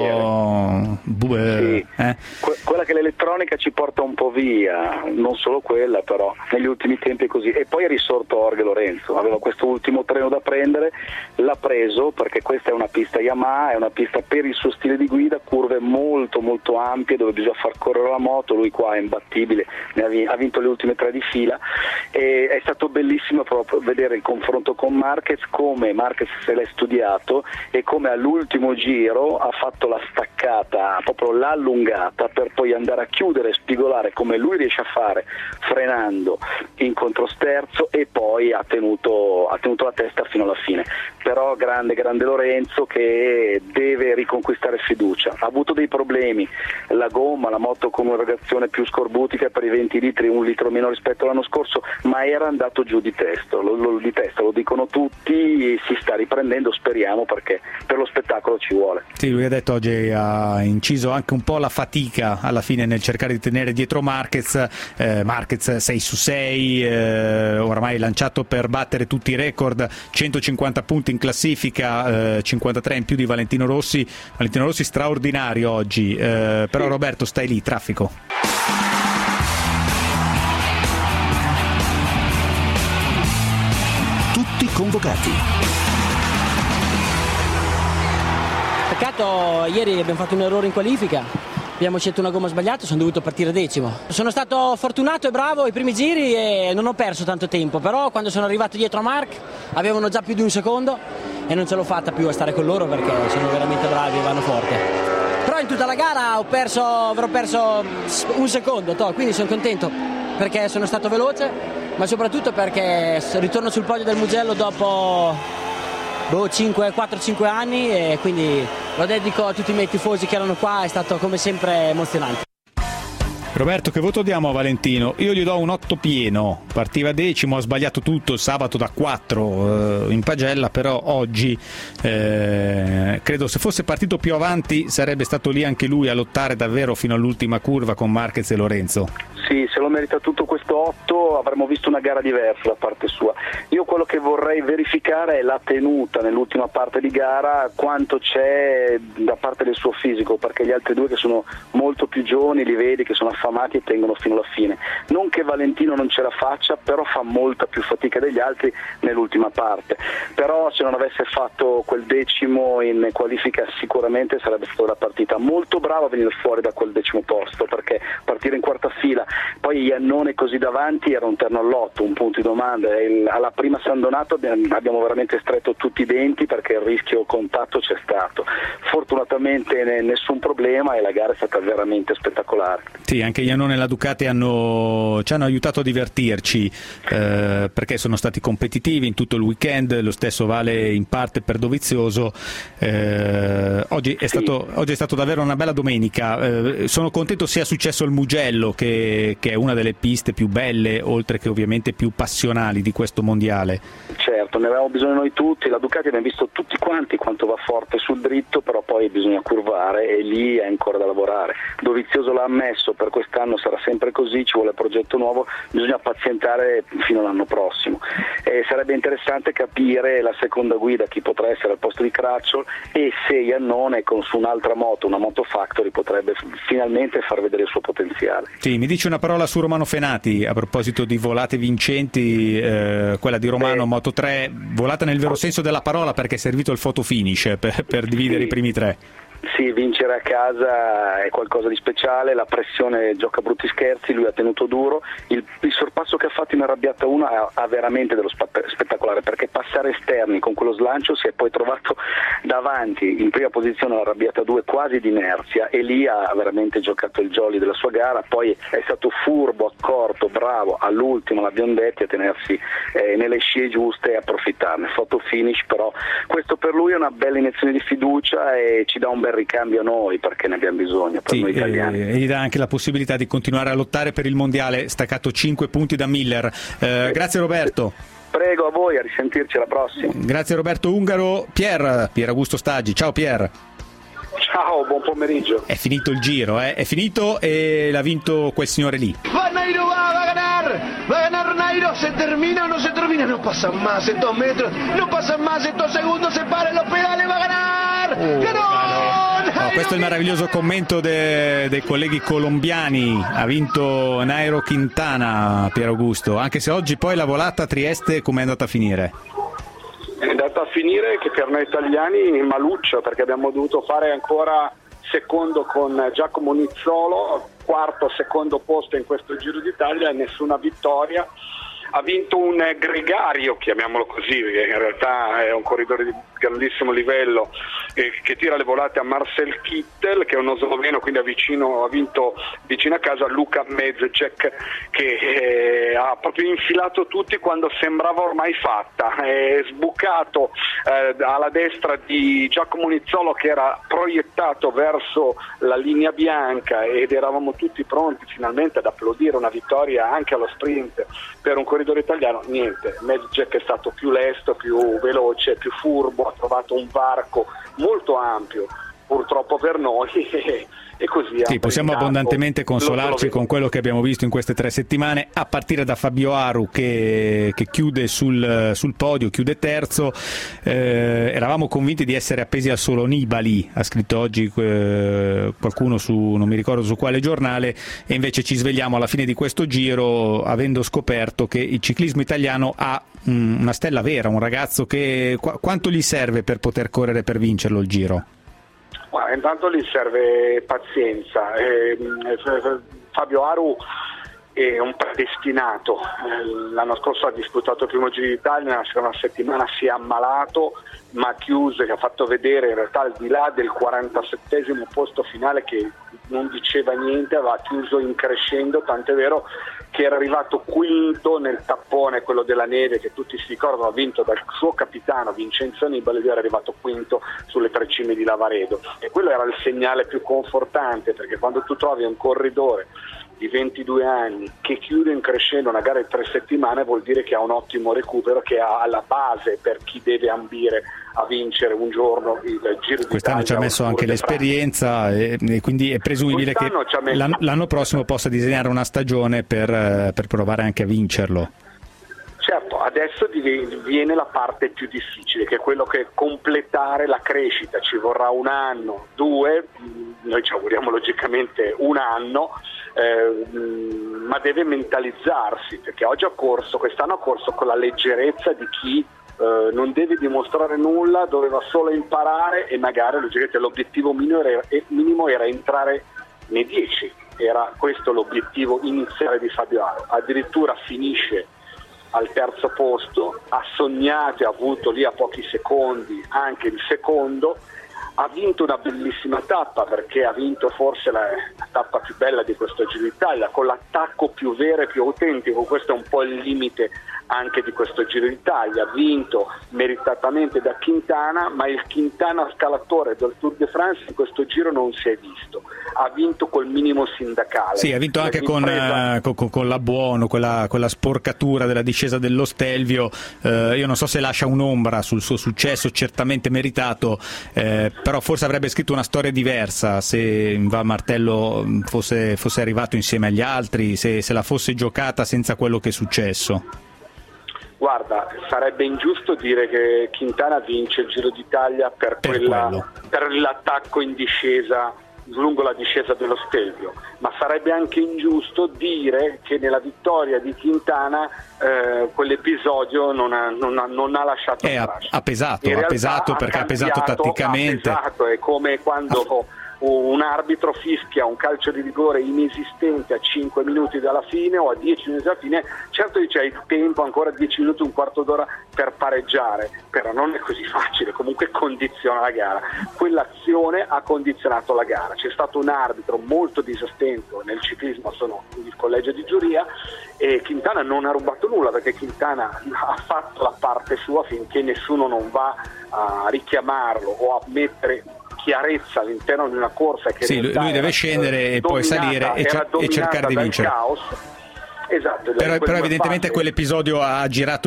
B: po'
R: vedere. Sì,
B: eh?
R: que- quella che l'elettronica ci porta un po' via, non solo quella però, negli ultimi tempi è così. E poi è risorto Jorge Lorenzo, aveva questo ultimo treno da prendere, l'ha preso perché questa è una pista Yamaha, è una pista per il suo stile di guida, curve molto molto ampie dove bisogna far correre la moto, lui qua è imbattibile, ne ha, vi- ha vinto le ultime tre di fila e è stato bellissimo proprio vedere il confronto con Marquez, come Marquez se l'è studiato e come all'ultimo giro ha fatto la staccata, proprio l'ha allungata per poi andare a chiudere e spigolare come lui riesce a fare, frenando in controsterzo, e poi ha tenuto, ha tenuto la testa fino alla fine. Però grande grande Lorenzo che deve riconquistare fiducia, ha avuto dei problemi, la gomma, la moto con un'irrigazione più scorbutica per i venti litri, un litro meno rispetto all'anno scorso, ma era andato giù di testa, lo, lo, di testa, lo dicono tutti, si sta riprendendo, speriamo, perché per lo spettacolo ci vuole.
B: Sì, lui ha detto oggi, ha inciso anche un po' la fatica alla fine nel cercare di tenere dietro Marquez, eh, Marquez sei su sei, eh, oramai lanciato per battere tutti i record, centocinquanta punti in classifica, eh, cinquantatré in più di Valentino Rossi. Valentino Rossi straordinario oggi, eh, però sì. Roberto, stai lì, traffico.
A: Tutti convocati.
S: Peccato, ieri abbiamo fatto un errore in qualifica, abbiamo scelto una gomma sbagliata, sono dovuto partire decimo. Sono stato fortunato e bravo ai primi giri e non ho perso tanto tempo, però quando sono arrivato dietro a Mark avevano già più di un secondo e non ce l'ho fatta più a stare con loro perché sono veramente bravi e vanno forte. Però in tutta la gara ho perso, avrò perso un secondo, toh, quindi sono contento perché sono stato veloce, ma soprattutto perché ritorno sul podio del Mugello dopo boh, quattro cinque anni e quindi lo dedico a tutti i miei tifosi che erano qua, è stato come sempre emozionante.
B: Roberto, che voto diamo a Valentino? Io gli do un otto pieno, partiva decimo, ha sbagliato tutto il sabato da quattro eh, in pagella, però oggi eh, credo se fosse partito più avanti sarebbe stato lì anche lui a lottare davvero fino all'ultima curva con Marquez e Lorenzo.
R: Sì, se lo merita tutto questo otto avremmo visto una gara diversa da parte sua. Io quello che vorrei verificare è la tenuta nell'ultima parte di gara, quanto c'è da parte del suo fisico, perché gli altri due che sono molto più giovani li vedi che sono affamati e tengono fino alla fine. Non che Valentino non ce la faccia, però fa molta più fatica degli altri nell'ultima parte. Però se non avesse fatto quel decimo in qualifica sicuramente sarebbe stata la partita. Molto bravo a venire fuori da quel decimo posto, perché partire in quarta fila, poi Iannone così davanti era un terno all'otto, un punto di domanda. E alla prima San Donato abbiamo veramente stretto tutti i denti perché il rischio contatto c'è stato. Fortunatamente nessun problema e la gara è stata veramente spettacolare.
B: Sì, anche Iannone e la Ducati hanno, ci hanno aiutato a divertirci eh, perché sono stati competitivi in tutto il weekend, lo stesso vale in parte per Dovizioso. Eh, oggi, è stato, oggi è stato davvero una bella domenica, eh, sono contento sia successo al Mugello che, che è una delle piste più belle oltre che ovviamente più passionali di questo mondiale.
R: Certo, ne avevamo bisogno noi tutti, la Ducati abbiamo visto tutti quanti quanto va forte sul dritto, però poi bisogna curvare e lì è ancora da lavorare. Dovizioso l'ha ammesso, per quest'anno sarà sempre così, ci vuole progetto nuovo, bisogna pazientare fino all'anno prossimo. E sarebbe interessante capire la seconda guida, chi potrà essere al posto di Crutchlow e se Iannone con su un'altra moto, una Moto Factory, potrebbe finalmente far vedere il suo potenziale.
B: Sì, mi dice una parola su Romano Fenati a proposito di volate vincenti, eh, quella di Romano Moto tre, volata nel vero senso della parola perché è servito il photo finish per, per dividere sì. i primi tre.
R: Sì, vincere a casa è qualcosa di speciale, la pressione gioca brutti scherzi, lui ha tenuto duro, il, il sorpasso che ha fatto in arrabbiata uno ha, ha veramente dello spe- spettacolare, perché passare esterni con quello slancio si è poi trovato davanti in prima posizione all'arrabbiata due quasi di inerzia e lì ha veramente giocato il jolly della sua gara, poi è stato furbo, accorto, bravo, all'ultimo l'abbiamo detto a tenersi eh, nelle scie giuste e approfittarne, photo finish, però questo per lui è una bella iniezione di fiducia e ci dà un bel ricambio a noi perché ne abbiamo bisogno per
B: sì,
R: noi italiani
B: e gli dà anche la possibilità di continuare a lottare per il mondiale, staccato cinque punti da Miller. Eh, grazie Roberto.
R: Prego, a voi, a risentirci alla prossima.
B: Grazie Roberto Ungaro. Pier, Pier Augusto Staggi, ciao Pier.
T: Ciao, buon pomeriggio.
B: È finito il giro, eh? È finito e l'ha vinto quel signore lì.
U: Va Nairo, va, va a ganar, va a ganar Nairo, se termina o no se termina, no pasa más en dos metros, no pasa más en dos segundos, se para en los pedales, va a ganar,
B: oh,
U: ganó!
B: No, questo è il meraviglioso commento de, dei colleghi colombiani, ha vinto Nairo Quintana, Pier Augusto, anche se oggi poi la volata a Trieste come è andata a finire?
T: È andata a finire che per noi italiani maluccio, perché abbiamo dovuto fare ancora secondo con Giacomo Nizzolo, quarto secondo posto in questo Giro d'Italia e nessuna vittoria. Ha vinto un gregario, chiamiamolo così, perché in realtà è un corridore di grandissimo livello eh, che tira le volate a Marcel Kittel, che è uno sloveno, quindi ha, vicino, ha vinto vicino a casa Luka Mezecek, che eh, ha proprio infilato tutti quando sembrava ormai fatta. È sbucato eh, alla destra di Giacomo Nizzolo che era proiettato verso la linea bianca ed eravamo tutti pronti finalmente ad applaudire una vittoria anche allo sprint per un corridore italiano. Niente, Mezecek è stato più lesto, più veloce, più furbo, ha trovato un varco molto ampio purtroppo per noi e, e così
B: sì, possiamo abbondantemente consolarci con quello che abbiamo visto in queste tre settimane, a partire da Fabio Aru che, che chiude sul, sul podio, chiude terzo. Eh, eravamo convinti di essere appesi al solo Nibali, ha scritto oggi eh, qualcuno su non mi ricordo su quale giornale, e invece ci svegliamo alla fine di questo giro avendo scoperto che il ciclismo italiano ha mh, una stella vera, un ragazzo che qu- quanto gli serve per poter correre per vincerlo il giro?
T: Guarda, intanto lì serve pazienza. Eh, Fabio Aru è un predestinato. L'anno scorso ha disputato il primo Giro d'Italia, nella seconda settimana si è ammalato, ma chiuse, che ha fatto vedere in realtà al di là del quarantasettesimo posto finale che non diceva niente, aveva chiuso in crescendo, tant'è vero che era arrivato quinto nel tappone, quello della neve, che tutti si ricordano, ha vinto dal suo capitano Vincenzo Nibali, era arrivato quinto sulle tre cime di Lavaredo, e quello era il segnale più confortante, perché quando tu trovi un corridore di ventidue anni che chiude in crescendo una gara di tre settimane, vuol dire che ha un ottimo recupero, che ha alla base per chi deve ambire a vincere un giorno il Giro d'Italia.
B: Quest'anno ci ha messo anche l'esperienza e, e quindi è presumibile che
T: messo...
B: l'anno, l'anno prossimo possa disegnare una stagione per, per provare anche a vincerlo.
T: Certo, adesso viene la parte più difficile, che è quello che è completare la crescita. Ci vorrà un anno, due, noi ci auguriamo logicamente un anno, eh, ma deve mentalizzarsi, perché oggi ha corso, quest'anno ha corso con la leggerezza di chi eh, non deve dimostrare nulla, doveva solo imparare, e magari logicamente l'obiettivo minimo era, minimo era entrare nei dieci, era questo l'obiettivo iniziale di Fabio Aru. Addirittura finisce al terzo posto, ha sognato e ha avuto lì a pochi secondi anche il secondo, ha vinto una bellissima tappa, perché ha vinto forse la, la tappa più bella di questo Giro d'Italia, con l'attacco più vero e più autentico. Questo è un po' il limite anche di questo Giro d'Italia. Ha vinto meritatamente da Quintana, ma il Quintana scalatore del Tour de France in questo giro non si è visto. Ha vinto col minimo sindacale.
B: Sì, ha vinto anche con, eh, con, con la Buono, quella, quella sporcatura della discesa dello Stelvio. Eh, io non so se lascia un'ombra sul suo successo, certamente meritato, eh, però forse avrebbe scritto una storia diversa se Va Martello fosse, fosse arrivato insieme agli altri, se, se la fosse giocata senza quello che è successo.
T: Guarda, sarebbe ingiusto dire che Quintana vince il Giro d'Italia per,
B: per,
T: quella, per l'attacco in discesa, lungo la discesa dello Stelvio, ma sarebbe anche ingiusto dire che nella vittoria di Quintana eh, quell'episodio non ha, non ha, non ha lasciato
B: eh,
T: traccia.
B: Ha pesato, ha pesato perché ha pesato tatticamente.
T: Ha pesato, è come quando... Ha... un arbitro fischia un calcio di rigore inesistente a cinque minuti dalla fine o a dieci minuti dalla fine, certo dice hai tempo ancora dieci minuti, un quarto d'ora per pareggiare, però non è così facile, comunque condiziona la gara. Quell'azione ha condizionato la gara, c'è stato un arbitro molto disattento, nel ciclismo sono il collegio di giuria, e Quintana non ha rubato nulla, perché Quintana ha fatto la parte sua finché nessuno non va a richiamarlo o a mettere chiarezza all'interno di una corsa che
B: sì, lui, lui deve scendere e poi salire e, cer- e cercare di vincere.
T: Caos. Esatto,
B: però, però evidentemente parte... quell'episodio ha girato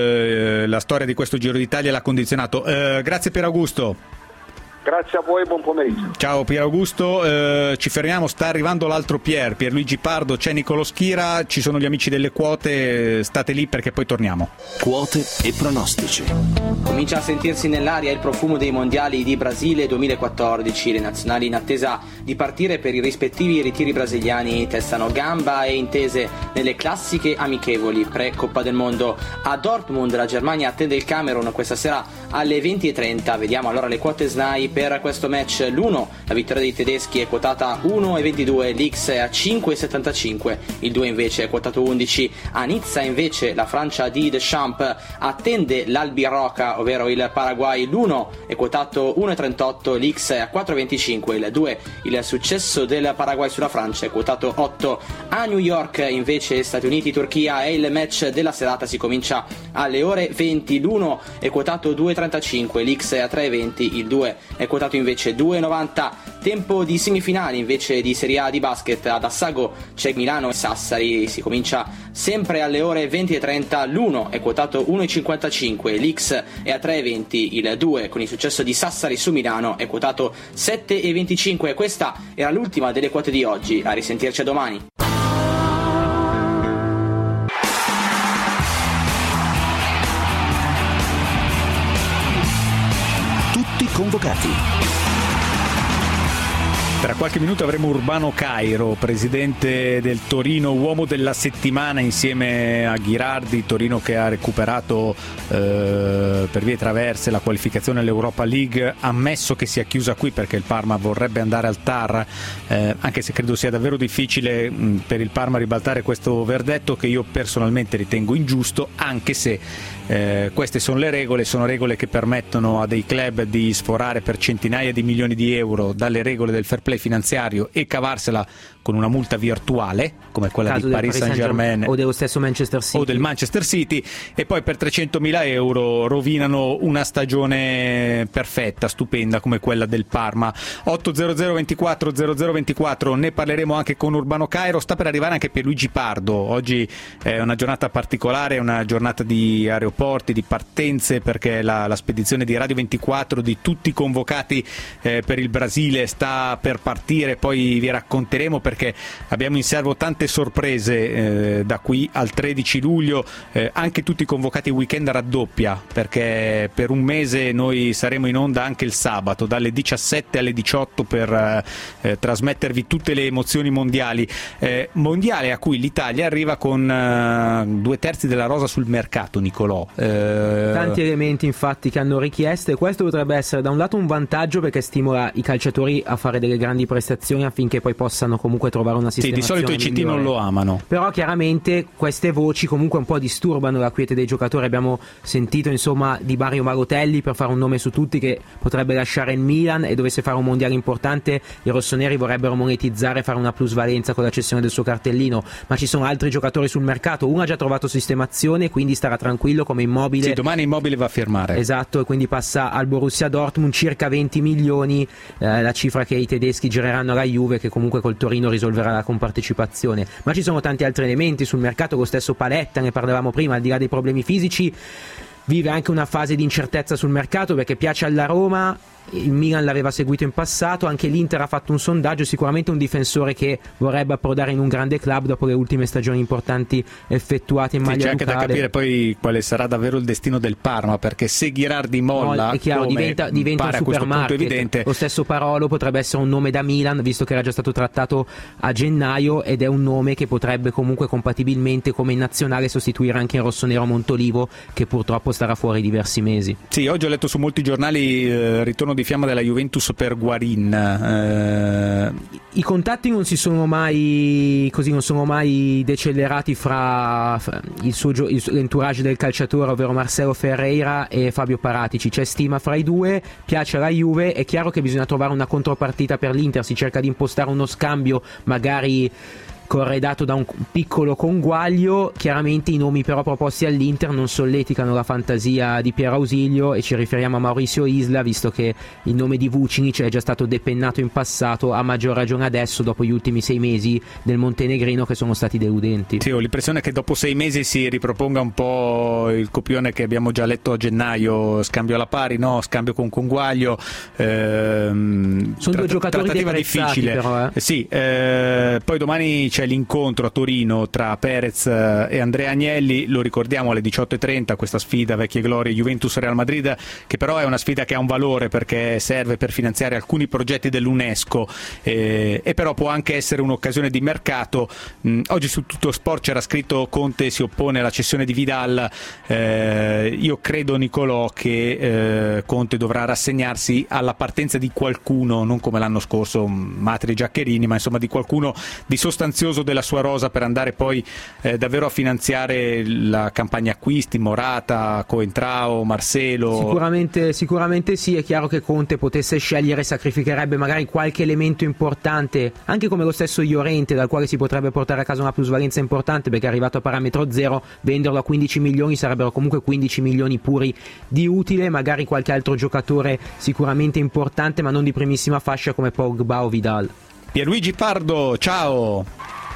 B: il, la storia di questo Giro d'Italia e l'ha condizionato. Eh, grazie Pier Augusto.
T: Grazie a voi, buon pomeriggio.
B: Ciao Pier Augusto, eh, ci fermiamo, sta arrivando l'altro Pier, Pierluigi Pardo, c'è Niccolò Schira, ci sono gli amici delle quote, state lì perché poi torniamo.
A: Quote e pronostici.
D: Comincia a sentirsi nell'aria il profumo dei mondiali di Brasile duemilaquattordici, le nazionali in attesa di partire per i rispettivi ritiri brasiliani testano gamba e intese nelle classiche amichevoli pre-Coppa del Mondo. A Dortmund la Germania attende il Camerun questa sera alle venti e trenta, vediamo allora le quote S N A I per questo match. L'uno, la vittoria dei tedeschi, è quotata uno e ventidue, l'X è a cinque e settantacinque, il due invece è quotato undici. A Nizza invece la Francia di Deschamps attende l'Albirocca, ovvero il Paraguay. L'uno è quotato uno e trentotto, l'X è a quattro e venticinque, il due, il successo del Paraguay sulla Francia, è quotato otto. A New York invece Stati Uniti-Turchia è il match della serata, si comincia alle ore venti. L'uno è quotato due e trentacinque, l'X è a tre e venti, il due è quotato invece due e novanta. Tempo di semifinali invece di Serie A di basket, ad Assago c'è Milano e Sassari, si comincia sempre alle ore venti e trenta. L'uno è quotato uno e cinquantacinque, l'X è a tre e venti, il due con il successo di Sassari su Milano è quotato sette e venticinque. Questa era l'ultima delle quote di oggi, a risentirci a domani.
A: Convocati.
B: Tra qualche minuto avremo Urbano Cairo, presidente del Torino, uomo della settimana insieme a Ghirardi. Torino che ha recuperato eh, per vie traverse la qualificazione all'Europa League, ammesso che sia chiusa qui perché il Parma vorrebbe andare al T A R, eh, anche se credo sia davvero difficile mh, per il Parma ribaltare questo verdetto che io personalmente ritengo ingiusto, anche se eh, queste sono le regole, sono regole che permettono a dei club di sforare per centinaia di milioni di euro dalle regole del fair play finanziario e cavarsela con una multa virtuale come quella di Paris Saint-Germain
G: o dello stesso Manchester City
B: o del Manchester City, e poi per trecentomila euro rovinano una stagione perfetta, stupenda come quella del Parma. otto zero zero ventiquattro zero zero ventiquattro, ne parleremo anche con Urbano Cairo. Sta per arrivare anche Pierluigi Pardo. Oggi è una giornata particolare, una giornata di aeroporti, di partenze, perché la, la spedizione di Radio ventiquattro di tutti i convocati eh, per il Brasile sta per partire, poi vi racconteremo perché abbiamo in serbo tante sorprese eh, da qui al tredici luglio, eh, anche tutti i convocati weekend raddoppia, perché per un mese noi saremo in onda anche il sabato dalle diciassette alle diciotto per eh, trasmettervi tutte le emozioni mondiali, eh, mondiale a cui l'Italia arriva con eh, due terzi della rosa sul mercato, Nicolò. Eh...
G: Tanti elementi infatti che hanno richiesto, e questo potrebbe essere da un lato un vantaggio perché stimola i calciatori a fare delle grandi prestazioni affinché poi possano comunque trovare una sistemazione.
B: Sì, di solito i C T non lo amano.
G: Però chiaramente queste voci comunque un po' disturbano la quiete dei giocatori. Abbiamo sentito insomma di Mario Balotelli, per fare un nome su tutti, che potrebbe lasciare il Milan e dovesse fare un mondiale importante i rossoneri vorrebbero monetizzare, fare una plusvalenza con la cessione del suo cartellino, ma ci sono altri giocatori sul mercato. Uno ha già trovato sistemazione, quindi starà tranquillo, come Immobile.
B: Sì, domani Immobile va a firmare.
G: Esatto, e quindi passa al Borussia Dortmund, circa venti milioni, eh, la cifra che i tedeschi gireranno alla Juve, che comunque col Torino risolverà la compartecipazione. Ma ci sono tanti altri elementi sul mercato. Lo stesso Paletta, ne parlavamo prima, al di là dei problemi fisici vive anche una fase di incertezza sul mercato perché piace alla Roma, il Milan l'aveva seguito in passato, anche l'Inter ha fatto un sondaggio, sicuramente un difensore che vorrebbe approdare in un grande club dopo le ultime stagioni importanti effettuate in maglia
B: sì, c'è anche
G: locale.
B: da capire poi quale sarà davvero il destino del Parma, perché se Ghirardi molla,
G: no, è chiaro,
B: come
G: diventa, diventa un supermarket.
B: Evidente.
G: Lo stesso Parolo potrebbe essere un nome da Milan, visto che era già stato trattato a gennaio, ed è un nome che potrebbe comunque compatibilmente come in nazionale sostituire anche il rossonero Montolivo, che purtroppo starà fuori diversi mesi.
B: Sì, oggi ho letto su molti giornali eh, ritorno di fiamma della Juventus per Guarin. Eh...
G: I contatti non si sono mai così non sono mai decelerati fra, fra il suo il, l'entourage del calciatore, ovvero Marcelo Ferreira e Fabio Paratici. C'è stima fra i due, piace alla Juve. È chiaro che bisogna trovare una contropartita per l'Inter, si cerca di impostare uno scambio magari corredato da un piccolo conguaglio. Chiaramente i nomi però proposti all'Inter non solleticano la fantasia di Pier Ausilio, e ci riferiamo a Mauricio Isla, visto che il nome di Vucinic è già stato depennato in passato, a maggior ragione adesso dopo gli ultimi sei mesi del montenegrino che sono stati deludenti.
B: Sì, ho l'impressione che dopo sei mesi si riproponga un po' il copione che abbiamo già letto a gennaio: scambio alla pari, no, scambio con conguaglio. Ehm,
G: sono due giocatori
B: difficile
G: però, eh.
B: Sì, eh, poi domani c'è l'incontro a Torino tra Perez e Andrea Agnelli, lo ricordiamo alle diciotto e trenta, questa sfida vecchie glorie Juventus-Real Madrid, che però è una sfida che ha un valore perché serve per finanziare alcuni progetti dell'UNESCO, eh, e però può anche essere un'occasione di mercato. Mm, oggi su Tutto Sport c'era scritto: Conte si oppone alla cessione di Vidal. eh, io credo, Nicolò, che eh, Conte dovrà rassegnarsi alla partenza di qualcuno, non come l'anno scorso Matri, Giaccherini, ma insomma di qualcuno di sostanzioso della sua rosa, per andare poi eh, davvero a finanziare la campagna acquisti, Morata, Coentrao, Marcelo.
G: Sicuramente, sicuramente sì. È chiaro che Conte potesse scegliere, sacrificherebbe magari qualche elemento importante, anche come lo stesso Llorente, dal quale si potrebbe portare a casa una plusvalenza importante perché è arrivato a parametro zero. Venderlo a quindici milioni sarebbero comunque quindici milioni puri di utile, magari qualche altro giocatore sicuramente importante ma non di primissima fascia come Pogba o Vidal.
B: Pierluigi Pardo, ciao.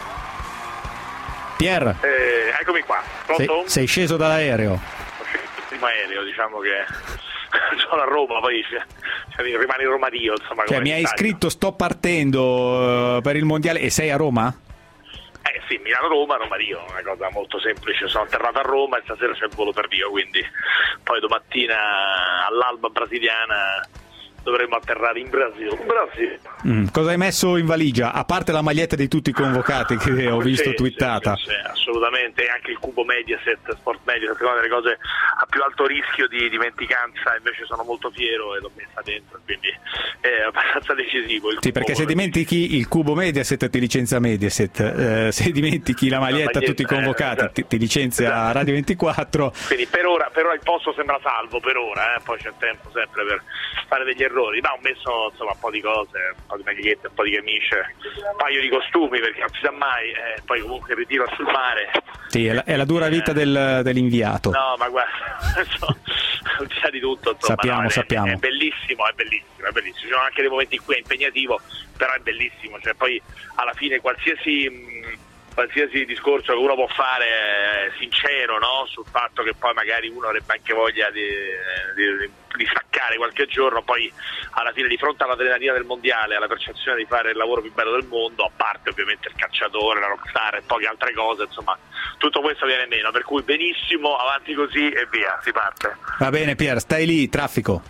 B: Pier,
C: eh, eccomi qua. Pronto?
B: Sei, sei sceso dall'aereo?
C: Ho sceso il primo aereo, diciamo che sono a Roma, poi cioè, rimani in Roma Dio, insomma.
B: Cioè, mi hai scritto sto partendo uh, per il mondiale e sei a Roma?
C: Eh sì, Milano-Roma, Roma-Rio, una cosa molto semplice. Sono atterrato a Roma e stasera c'è il volo per Rio, quindi poi domattina all'alba brasiliana dovremmo atterrare in Brasile. Brasile.
B: Mm, cosa hai messo in valigia? A parte la maglietta di tutti i convocati che ho visto
C: sì,
B: twittata.
C: Sì, sì, assolutamente, e anche il cubo Mediaset, Sport Mediaset, una delle cose a più alto rischio di dimenticanza, invece sono molto fiero e l'ho messa dentro, quindi è abbastanza decisivo. Il
B: sì, perché se dimentichi il cubo Mediaset ti licenzia Mediaset, eh, se dimentichi la maglietta, la maglietta tutti i convocati eh, ti, ti licenzia esatto. Radio ventiquattro.
C: Quindi per ora, per ora il posto sembra salvo, per ora, eh, poi c'è tempo sempre per fare degli errori, ma ho messo insomma un po' di cose, un po' di magliette, un po' di camicie, un paio di costumi perché non si sa mai, eh, poi comunque il ritiro sul mare.
B: Sì, è la, è la dura vita eh, del, dell'inviato.
C: No, ma guarda, non c'è di tutto, insomma,
B: sappiamo,
C: no, è,
B: sappiamo.
C: È bellissimo, è bellissimo, è bellissimo. Ci sono anche dei momenti in cui è impegnativo, però è bellissimo, cioè poi alla fine qualsiasi mh, qualsiasi discorso che uno può fare è sincero, no? Sul fatto che poi magari uno avrebbe anche voglia di, di, di staccare qualche giorno, poi alla fine di fronte all'adrenalina del mondiale, alla percezione di fare il lavoro più bello del mondo, a parte ovviamente il calciatore, la rockstar e poche altre cose, insomma tutto questo viene meno, per cui benissimo, avanti così e via, si parte.
B: Va bene Pier, stai lì, traffico.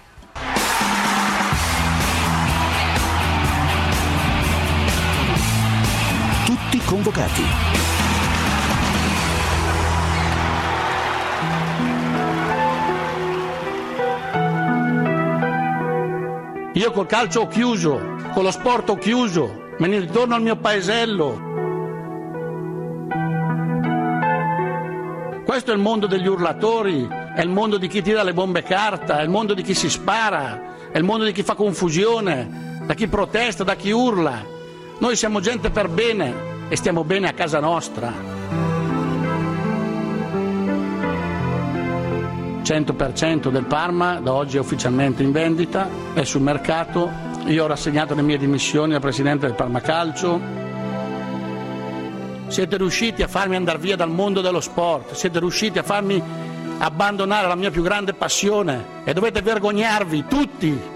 A: Tutti convocati.
F: Io col calcio ho chiuso, con lo sport ho chiuso, me ne ritorno al mio paesello. Questo è il mondo degli urlatori, è il mondo di chi tira le bombe carta, è il mondo di chi si spara, è il mondo di chi fa confusione, da chi protesta, da chi urla. Noi siamo gente per bene e stiamo bene a casa nostra. cento per cento del Parma da oggi è ufficialmente in vendita, è sul mercato. Io ho rassegnato le mie dimissioni al presidente del Parma Calcio. Siete riusciti a farmi andare via dal mondo dello sport, siete riusciti a farmi abbandonare la mia più grande passione e dovete vergognarvi tutti.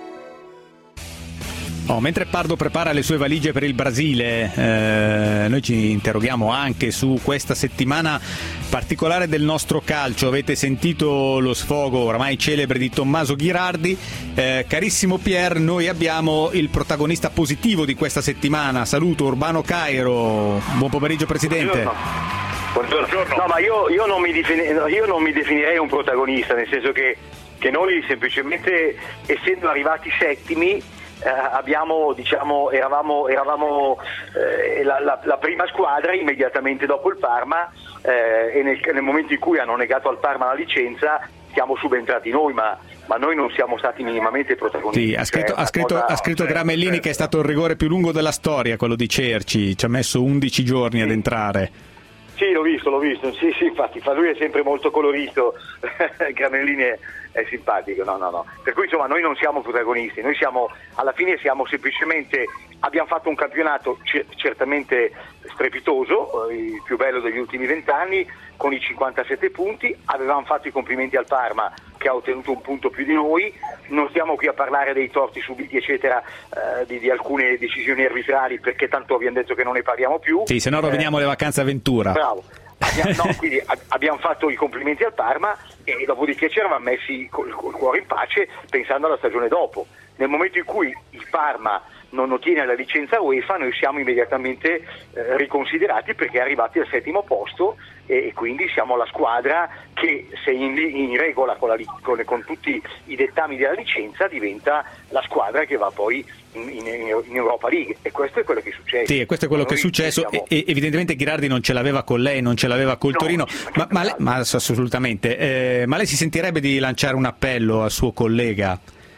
B: Oh, mentre Pardo prepara le sue valigie per il Brasile, eh, noi ci interroghiamo anche su questa settimana particolare del nostro calcio. Avete sentito lo sfogo oramai celebre di Tommaso Ghirardi. Eh, carissimo Pier, noi abbiamo il protagonista positivo di questa settimana. Saluto Urbano Cairo. Buon pomeriggio Presidente.
V: Buongiorno. Buongiorno. No, ma io, io, non mi defini- io non mi definirei un protagonista, nel senso che, che noi semplicemente, essendo arrivati settimi, Eh, abbiamo, diciamo, eravamo, eravamo eh, la, la, la prima squadra immediatamente dopo il Parma eh, e nel, nel momento in cui hanno negato al Parma la licenza siamo subentrati noi, ma, ma noi non siamo stati minimamente protagonisti.
B: Sì, ha scritto,
V: cioè,
B: ha scritto,
V: cosa,
B: ha scritto
V: cioè,
B: Gramellini che è stato il rigore più lungo della storia, quello di Cerci, ci ha messo undici giorni sì. ad entrare.
V: Sì, l'ho visto, l'ho visto, sì, sì, infatti, lui è sempre molto colorito, Gramellini è, è simpatico, no, no, no. Per cui insomma noi non siamo protagonisti, noi siamo, alla fine siamo semplicemente, abbiamo fatto un campionato c- certamente strepitoso, il più bello degli ultimi vent'anni, con i cinquantasette punti, avevamo fatto i complimenti al Parma che ha ottenuto un punto più di noi, non stiamo qui a parlare dei torti subiti eccetera, eh, di, di alcune decisioni arbitrali perché tanto abbiamo detto che non ne parliamo più.
B: Sì, se no roviniamo eh, le vacanze a Ventura.
V: Bravo. Abbiamo, no, quindi abbiamo fatto i complimenti al Parma e dopodiché ci eravamo messi col, col cuore in pace pensando alla stagione dopo. Nel momento in cui il Parma non ottiene la licenza UEFA noi siamo immediatamente eh, riconsiderati perché è arrivati al settimo posto e, e quindi siamo la squadra che se in, in regola con, la, con, con tutti i dettami della licenza diventa la squadra che va poi in, in, in Europa League e questo è quello che succede.
B: Sì, questo è quello che è successo siamo... e, evidentemente Ghirardi non ce l'aveva con lei, non ce l'aveva col no, Torino, ma, ma, lei, ma assolutamente, eh, ma lei si sentirebbe di lanciare un appello al suo collega?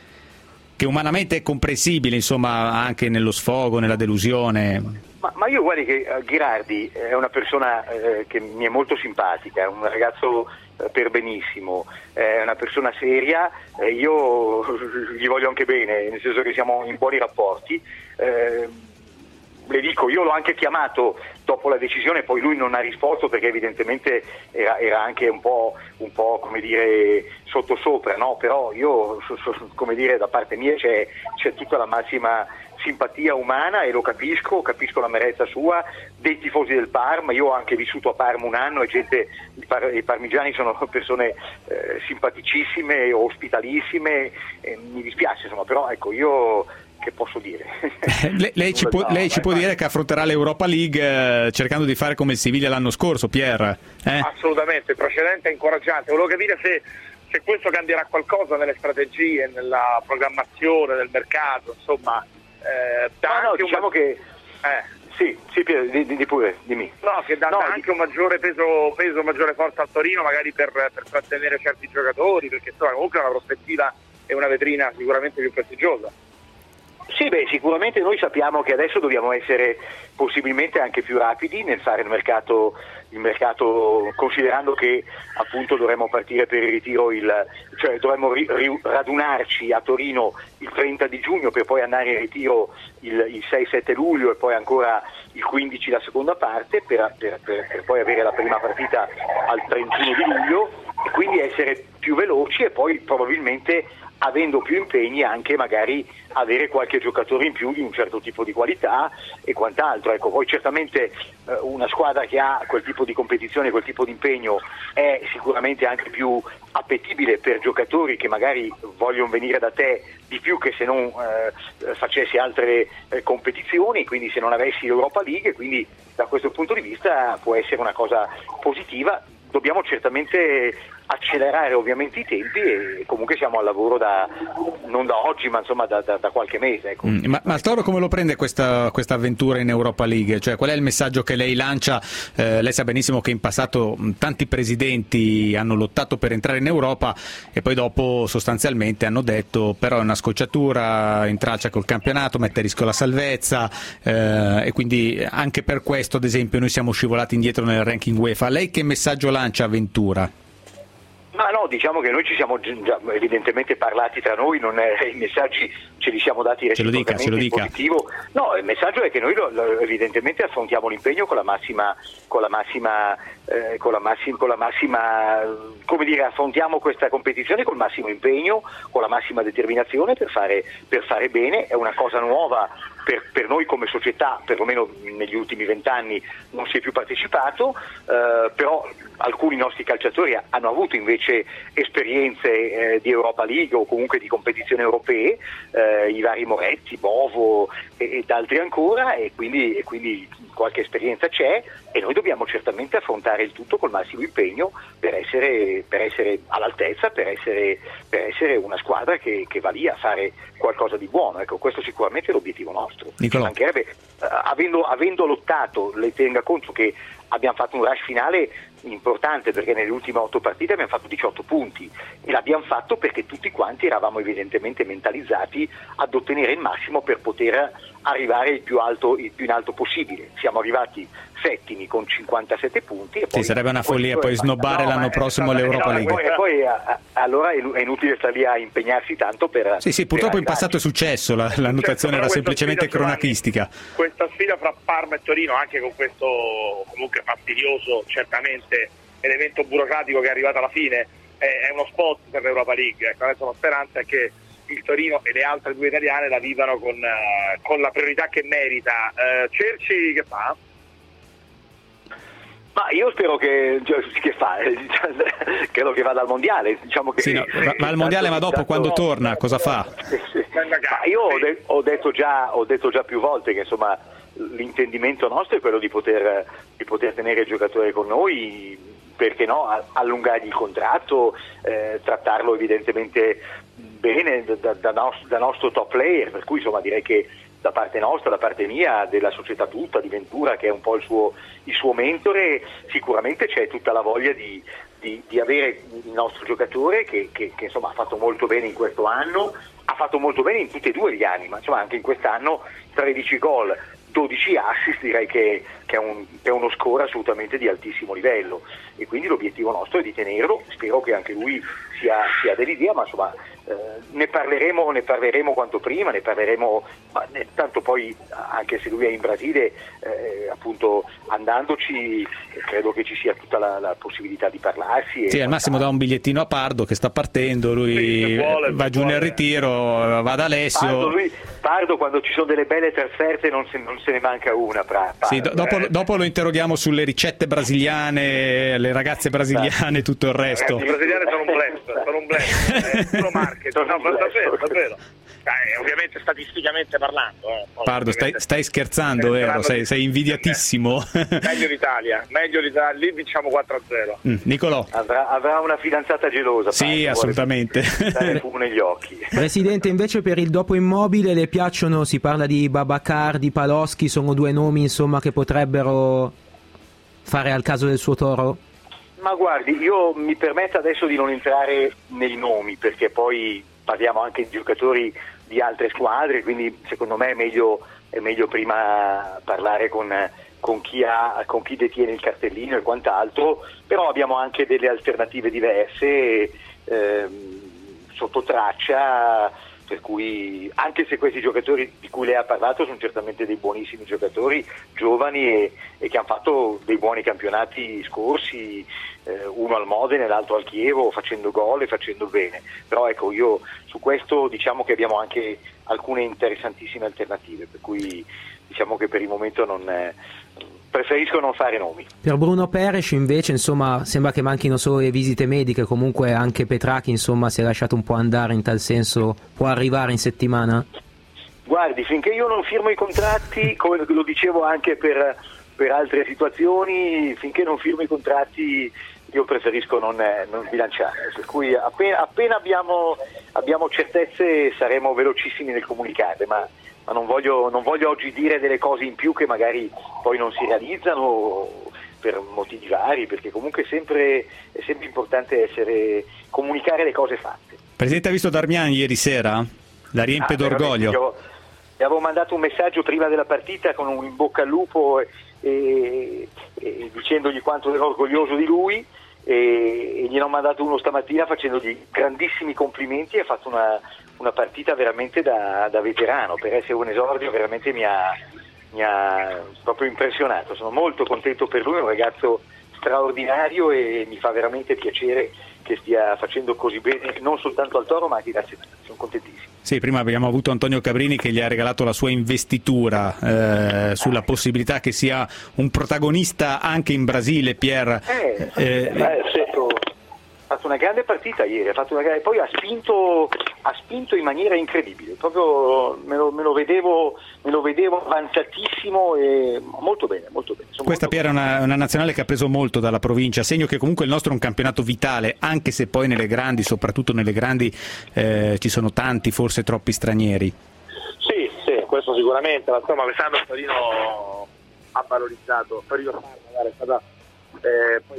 B: Che umanamente è comprensibile, insomma, anche nello sfogo, nella delusione.
V: Ma, ma io guardi che uh, Ghirardi è una persona eh, che mi è molto simpatica, è un ragazzo eh, per benissimo, è una persona seria, eh, io gli voglio anche bene, nel senso che siamo in buoni rapporti. Eh, le dico, io l'ho anche chiamato dopo la decisione poi lui non ha risposto perché evidentemente era, era anche un po', un po' come dire sottosopra, no? Però io so, so, come dire da parte mia c'è, c'è tutta la massima simpatia umana e lo capisco, capisco l'amarezza sua, dei tifosi del Parma. Io ho anche vissuto a Parma un anno e gente, i, par, i parmigiani sono persone eh, simpaticissime, ospitalissime, eh, mi dispiace insomma, però ecco io che posso dire?
B: lei lei ci, può, lei ci può dire che affronterà l'Europa League eh, cercando di fare come il Siviglia l'anno scorso, Pier? Eh?
C: Assolutamente, il precedente è incoraggiante. Volevo capire se, se questo cambierà qualcosa nelle strategie, nella programmazione del mercato, insomma. Eh, dà
V: no,
C: anche
V: no, diciamo
C: un...
V: che
C: eh.
V: sì, sì Pier, di, di pure, dimmi.
C: No, che dà,
V: no,
C: dà anche un maggiore peso, peso, maggiore forza al Torino, magari per, per trattenere certi giocatori, perché insomma, comunque è una prospettiva e una vetrina sicuramente più prestigiosa.
V: Sì, beh, sicuramente noi sappiamo che adesso dobbiamo essere possibilmente anche più rapidi nel fare il mercato, il mercato considerando che appunto dovremmo partire per il ritiro, il, cioè dovremmo ri, ri, radunarci a Torino il trenta di giugno per poi andare in ritiro il, il sei sette luglio e poi ancora il quindici la seconda parte per, per, per, per poi avere la prima partita al trentuno di luglio e quindi essere più veloci e poi probabilmente avendo più impegni anche magari avere qualche giocatore in più di un certo tipo di qualità e quant'altro. Ecco, poi certamente eh, una squadra che ha quel tipo di competizione, quel tipo di impegno è sicuramente anche più appetibile per giocatori che magari vogliono venire da te di più che se non eh, facessi altre eh, competizioni, quindi se non avessi l'Europa League, quindi da questo punto di vista può essere una cosa positiva. Dobbiamo certamente accelerare ovviamente i tempi e comunque siamo al lavoro da non da oggi ma insomma da, da, da qualche mese. Ecco.
B: Mm, ma, ma Toro come lo prende questa, questa avventura in Europa League? Cioè, qual è il messaggio che lei lancia? Eh, lei sa benissimo che in passato mh, tanti presidenti hanno lottato per entrare in Europa e poi dopo sostanzialmente hanno detto però è una scocciatura, intralcia col campionato, mette a rischio la salvezza eh, e quindi anche per questo ad esempio noi siamo scivolati indietro nel ranking UEFA. Lei che messaggio lancia a Ventura?
V: Ma no, diciamo che noi ci siamo già evidentemente parlati tra noi, non è, i messaggi ce li siamo dati reciprocamente
B: ce lo dica,
V: in positivo. No, il messaggio è che noi lo, lo, evidentemente affrontiamo l'impegno con la massima, con la massima, eh, con la massima, con la massima, come dire, affrontiamo questa competizione col massimo impegno, con la massima determinazione per fare, per fare bene. È una cosa nuova per, per noi come società, perlomeno negli ultimi vent'anni non si è più partecipato, eh, però alcuni nostri calciatori hanno avuto invece esperienze eh, di Europa League o comunque di competizioni europee, eh, i vari Moretti, Bovo e, ed altri ancora, e quindi, e quindi qualche esperienza c'è e noi dobbiamo certamente affrontare il tutto col massimo impegno per essere, per essere all'altezza, per essere, per essere una squadra che, che va lì a fare qualcosa di buono. Ecco, questo sicuramente è l'obiettivo nostro. Mancherebbe, eh, avendo, avendo lottato, lei tenga conto che abbiamo fatto un rush finale importante perché nelle ultime otto partite abbiamo fatto diciotto punti e l'abbiamo fatto perché tutti quanti eravamo evidentemente mentalizzati ad ottenere il massimo per poter arrivare il più alto, il più in alto possibile. Siamo arrivati settimi con cinquantasette punti e poi
B: sì, sarebbe una follia poi snobbare no, l'anno prossimo all'Europa League.
V: E poi, e poi a, a, allora è, è inutile stare lì a impegnarsi tanto per
B: sì sì purtroppo in passato è successo, la, la notazione era semplicemente cronachistica.
C: Questa sfida fra Parma e Torino, anche con questo comunque fastidioso certamente elemento burocratico che è arrivato alla fine, è, è uno spot per l'Europa League. Ecco, adesso la speranza è che il Torino e le altre due italiane la vivano con, uh, con la priorità che merita. Uh, Cerci che fa?
V: Ma io spero che, che fa, credo che vada al mondiale, diciamo che
B: sì, no, va al mondiale ma dopo quando torna cosa fa?
V: Sì, sì. Ma io ho, de- ho, detto già, ho detto già più volte che insomma l'intendimento nostro è quello di poter, di poter tenere il giocatore con noi, perché no, allungargli il contratto, eh, trattarlo evidentemente bene da, da, nostro, da nostro top player, per cui insomma direi che da parte nostra, da parte mia, della società tutta, di Ventura che è un po' il suo, il suo mentore, sicuramente c'è tutta la voglia di, di, di avere il nostro giocatore che, che, che insomma ha fatto molto bene in questo anno, ha fatto molto bene in tutti e due gli anni, ma insomma anche in quest'anno tredici gol, dodici assist, direi che, che, è un, che è uno score assolutamente di altissimo livello e quindi l'obiettivo nostro è di tenerlo. Spero che anche lui sia, sia dell'idea, ma insomma eh, ne parleremo, ne parleremo quanto prima, ne parleremo, ma ne, tanto poi anche se lui è in Brasile, eh, appunto andandoci, credo che ci sia tutta la, la possibilità di parlarsi.
B: Sì, al massimo dà un bigliettino a Pardo che sta partendo, lui
V: Sì, vuole,
B: va giù
V: vuole.
B: nel ritiro, va da Alessio.
V: Pardo, lui, Pardo quando ci sono delle belle trasferte non se, non se ne manca una. Pra, Pardo,
B: Sì, do- dopo,
V: eh.
B: dopo lo interroghiamo sulle ricette brasiliane, le ragazze brasiliane e tutto il resto.
C: I brasiliani sono un blend, sono un blend, è puro marketing, no, ma davvero, davvero. Eh, ovviamente statisticamente parlando. Eh.
B: Pardo, stai, stai scherzando, vero? Sei, sei invidiatissimo.
C: Meglio l'Italia, meglio l'Italia, lì vinciamo quattro a zero.
B: Mm, Nicolò.
V: Avrà, avrà una fidanzata gelosa.
B: Sì,
V: Pardo,
B: assolutamente.
V: Dare fumo negli occhi.
G: Presidente, invece per il dopo Immobile le piacciono, si parla di Babacar, di Paloschi, sono due nomi insomma che potrebbero fare al caso del suo Toro?
V: Ma guardi, io mi permetto adesso di non entrare nei nomi perché poi parliamo anche di giocatori di altre squadre, quindi secondo me è meglio, è meglio prima parlare con, con, chi ha, con chi detiene il cartellino e quant'altro, però abbiamo anche delle alternative diverse ehm, sotto traccia, per cui anche se questi giocatori di cui lei ha parlato sono certamente dei buonissimi giocatori, giovani e, e che hanno fatto dei buoni campionati scorsi, eh, uno al Modena e l'altro al Chievo, facendo gol e facendo bene, però ecco, io su questo diciamo che abbiamo anche alcune interessantissime alternative, per cui diciamo che per il momento non eh, preferisco non fare nomi.
G: Per Bruno Peres invece insomma sembra che manchino solo le visite mediche, comunque anche Petracchi insomma si è lasciato un po' andare, in tal senso può arrivare in settimana?
V: Guardi, finché io non firmo i contratti, come lo dicevo anche per, per altre situazioni, finché non firmo i contratti io preferisco non, non bilanciare, per cui appena, appena abbiamo, abbiamo certezze saremo velocissimi nel comunicare, ma, ma non, voglio, non voglio oggi dire delle cose in più che magari poi non si realizzano per motivi vari, perché comunque è sempre, è sempre importante essere, comunicare le cose fatte.
B: Presidente, ha visto Darmian ieri sera? La riempie
V: Ah,
B: d'orgoglio.
V: Io, gli avevo mandato un messaggio prima della partita con un in bocca al lupo e, e, e dicendogli quanto ero orgoglioso di lui e, e gliene ho mandato uno stamattina facendogli grandissimi complimenti. Ha fatto una, una partita veramente da, da veterano, per essere un esordio veramente mi ha, mi ha proprio impressionato. Sono molto contento per lui, è un ragazzo straordinario e mi fa veramente piacere che stia facendo così bene non soltanto al Toro ma anche in nazionale. Sono contentissimo.
B: Sì, prima abbiamo avuto Antonio Cabrini che gli ha regalato la sua investitura eh, sulla possibilità che sia un protagonista anche in Brasile, Pier.
V: Eh,
B: eh,
V: eh, sì, ha fatto una grande partita ieri, ha fatto una grande, poi ha spinto, ha spinto in maniera incredibile, proprio me lo, me lo vedevo, me lo vedevo avanzatissimo e molto bene, molto bene. Sono
B: Questa
V: molto
B: Pier è una, una nazionale che ha preso molto dalla provincia, segno che comunque il nostro è un campionato vitale, anche se poi nelle grandi, soprattutto nelle grandi, eh, ci sono tanti, forse troppi stranieri.
C: Sì, sì, questo sicuramente, ma insomma quest'anno Torino ha valorizzato, Torino magari è stata eh, poi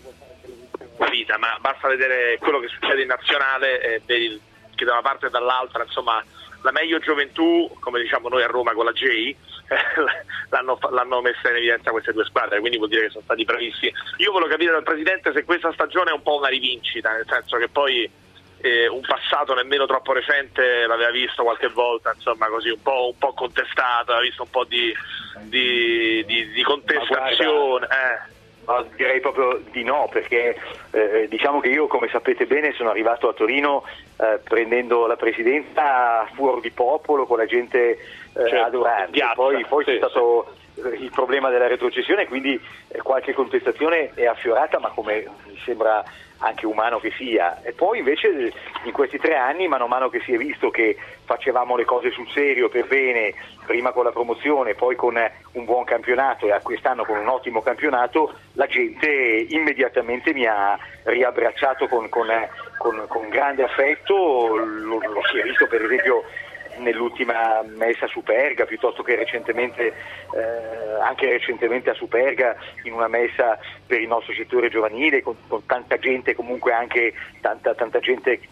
C: vita, ma basta vedere quello che succede in nazionale e vedi che da una parte e dall'altra insomma la meglio gioventù, come diciamo noi a Roma con la J, eh, l'hanno, l'hanno messa in evidenza queste due squadre, quindi vuol dire che sono stati bravissimi. Io volevo capire dal Presidente se questa stagione è un po' una rivincita, nel senso che poi eh, un passato nemmeno troppo recente l'aveva visto qualche volta, insomma così un po', un po' contestato, aveva visto un po' di, di, di, di contestazione. Eh.
V: No, direi proprio di no, perché eh, diciamo che io, come sapete bene, sono arrivato a Torino eh, prendendo la presidenza fuori di popolo, con la gente eh,
C: certo,
V: adorante. Poi, poi sì, c'è stato sì. il problema della retrocessione, quindi eh, qualche contestazione è affiorata, ma come mi sembra anche umano che sia. E poi invece in questi tre anni, mano a mano che si è visto che facevamo le cose sul serio, per bene, prima con la promozione, poi con un buon campionato e a quest'anno con un ottimo campionato, la gente immediatamente mi ha riabbracciato con, con, con, con grande affetto. Lo, lo si è visto per esempio nell'ultima messa a Superga, piuttosto che recentemente eh, anche recentemente a Superga in una messa per il nostro settore giovanile con, con tanta gente, comunque anche tanta, tanta gente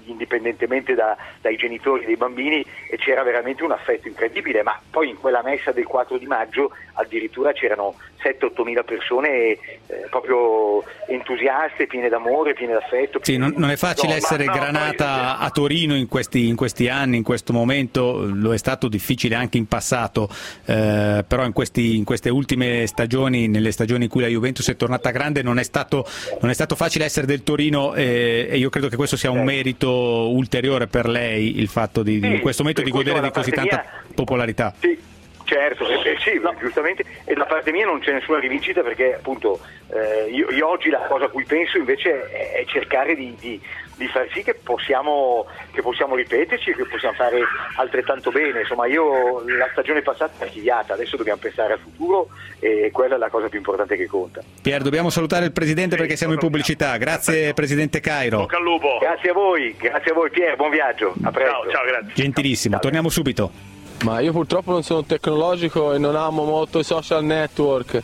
V: indipendentemente da, dai genitori dei bambini, e c'era veramente un affetto incredibile, ma poi in quella messa del quattro di maggio addirittura c'erano sette otto mila persone eh, proprio entusiaste, piene d'amore, piene d'affetto.
B: Sì, non, non è facile
V: no,
B: essere
V: ma, no,
B: Granata
V: poi,
B: a Torino in questi, in questi anni, in questo momento, lo è stato difficile anche in passato, eh, però in, questi, in queste ultime stagioni, nelle stagioni in cui la Juventus è tornata grande, non è stato, non è stato facile essere del Torino, eh, e io credo che questo sia un merito ulteriore per lei, il fatto di, di in questo momento di godere di così tanta popolarità.
V: Sì. Certo, eh, sì, no, giustamente, e da parte mia non c'è nessuna rivincita, perché appunto eh, io, io oggi la cosa a cui penso invece è, è cercare di, di, di far sì che possiamo, che possiamo ripeterci e che possiamo fare altrettanto bene. Insomma, io la stagione passata è archiviata, adesso dobbiamo pensare al futuro e quella è la cosa più importante che conta.
B: Pier, dobbiamo salutare il Presidente sì, perché siamo in pubblicità. Grazie Presidente Cairo.
C: Bocca al lupo.
V: Grazie a voi, grazie a voi Pier, buon viaggio. A presto.
C: Ciao, ciao, grazie.
B: Gentilissimo, ciao. Torniamo subito.
E: Ma io purtroppo non sono tecnologico e non amo molto i social network.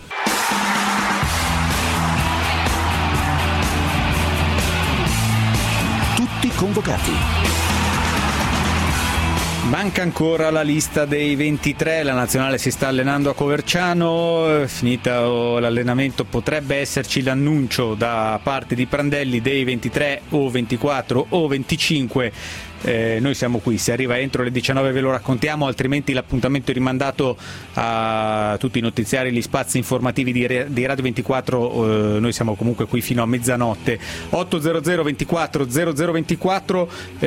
A: Tutti convocati.
B: Manca ancora la lista dei ventitré, la nazionale si sta allenando a Coverciano, finito l'allenamento potrebbe esserci l'annuncio da parte di Prandelli dei ventitré o ventiquattro o venticinque. Eh, noi siamo qui, se arriva entro le diciannove ve lo raccontiamo, altrimenti l'appuntamento è rimandato a tutti i notiziari, gli spazi informativi di, di Radio ventiquattro, eh, noi siamo comunque qui fino a mezzanotte. Ottocento ventiquattro zero zero ventiquattro,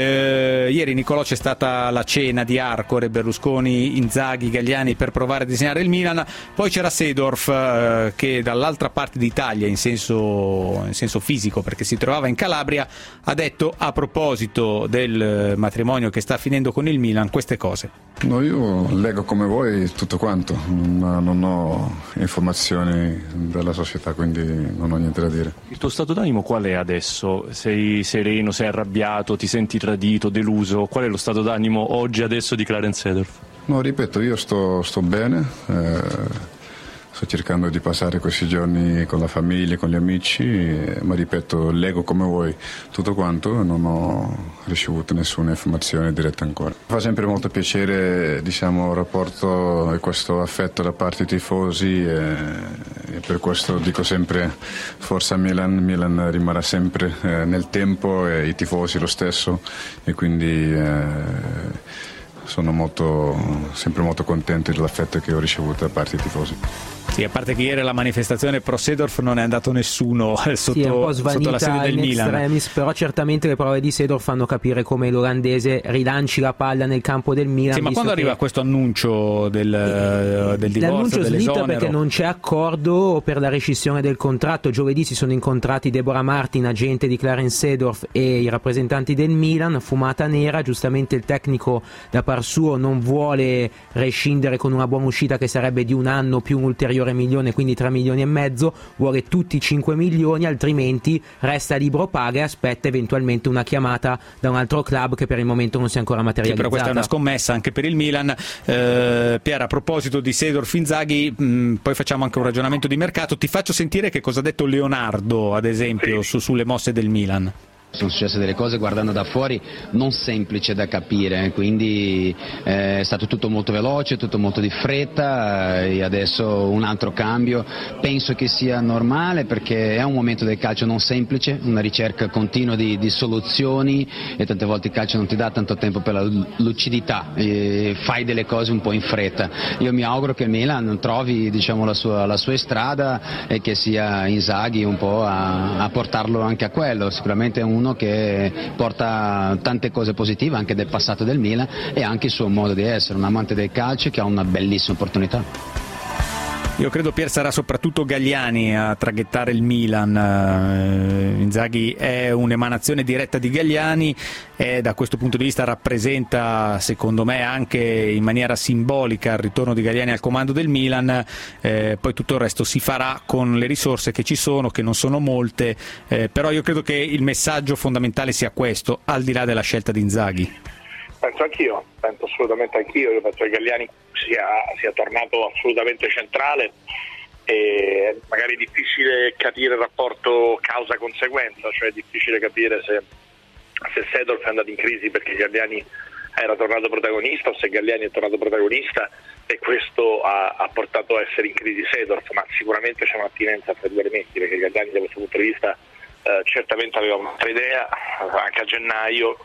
B: eh, ieri Nicolò c'è stata la cena di Arcore, Berlusconi, Inzaghi, Galliani per provare a disegnare il Milan, poi c'era Seedorf eh, che dall'altra parte d'Italia in senso, in senso fisico, perché si trovava in Calabria, ha detto a proposito del matrimonio che sta finendo con il Milan queste cose.
J: No, io leggo come voi tutto quanto, non, non ho informazioni della società, quindi non ho niente da dire.
W: Il tuo stato d'animo qual è adesso? Sei sereno, sei arrabbiato, ti senti tradito, deluso? Qual è lo stato d'animo oggi, adesso di Clarence Seedorf?
J: No, ripeto, io sto, sto bene, eh, sto cercando di passare questi giorni con la famiglia, con gli amici, ma ripeto, leggo come voi tutto quanto, non ho ricevuto nessuna informazione diretta ancora. Fa sempre molto piacere, diciamo, il rapporto e questo affetto da parte dei tifosi e, e per questo dico sempre forza Milan, Milan rimarrà sempre eh, nel tempo e i tifosi lo stesso, e quindi eh, sono molto, sempre molto contento dell'affetto che ho ricevuto da parte dei tifosi.
B: Sì, a parte che ieri la manifestazione pro Seedorf non è andato nessuno sotto,
G: sì, è un po'
B: sotto la sede del Milan.
G: Extremis, però certamente le parole di Seedorf fanno capire come l'olandese rilanci la palla nel campo del Milan.
B: Sì, ma quando arriva
G: che...
B: questo annuncio del, eh, del divorzio,
G: l'annuncio
B: dell'esonero?
G: slitta perché non c'è accordo per la rescissione del contratto. Giovedì si sono incontrati Deborah Martin, agente di Clarence Seedorf, e i rappresentanti del Milan, fumata nera. Giustamente il tecnico da par suo non vuole rescindere con una buona uscita che sarebbe di un anno più un ulteriore milione, quindi tre milioni e mezzo, vuole tutti i cinque milioni, altrimenti resta libero paga e aspetta eventualmente una chiamata da un altro club che per il momento non si è ancora materializzata.
B: Sì, però questa è una scommessa anche per il Milan. eh, Pier, a proposito di Seedorf Inzaghi, mh, poi facciamo anche un ragionamento di mercato, ti faccio sentire che cosa ha detto Leonardo ad esempio su, sulle mosse del Milan.
X: Sono successe delle cose guardando da fuori non semplice da capire, quindi eh, è stato tutto molto veloce, tutto molto di fretta, e adesso un altro cambio. Penso che sia normale perché è un momento del calcio non semplice, una ricerca continua di, di soluzioni, e tante volte il calcio non ti dà tanto tempo per la lucidità, e fai delle cose un po' in fretta. Io mi auguro che il Milan trovi, diciamo, la sua, la sua strada, e che sia Inzaghi un po' a, a portarlo anche a quello. Sicuramente è uno che porta tante cose positive anche del passato del Milan, e anche il suo modo di essere, un amante del calcio che ha una bellissima opportunità.
B: Io credo, Pier, sarà soprattutto Galliani a traghettare il Milan. uh, Inzaghi è un'emanazione diretta di Galliani e da questo punto di vista rappresenta, secondo me, anche in maniera simbolica il ritorno di Galliani al comando del Milan. Eh, poi tutto il resto si farà con le risorse che ci sono, che non sono molte, eh, però io credo che il messaggio fondamentale sia questo, al di là della scelta di Inzaghi.
C: Penso anch'io, penso assolutamente anch'io, io penso che Galliani sia, sia tornato assolutamente centrale, e magari è difficile capire il rapporto causa-conseguenza, cioè è difficile capire se se Seedorf è andato in crisi perché Galliani era tornato protagonista o se Galliani è tornato protagonista e questo ha, ha portato a essere in crisi Seedorf, ma sicuramente c'è un'attinenza tra i due elementi, perché Galliani da questo punto di vista eh, certamente aveva un'altra idea anche a gennaio,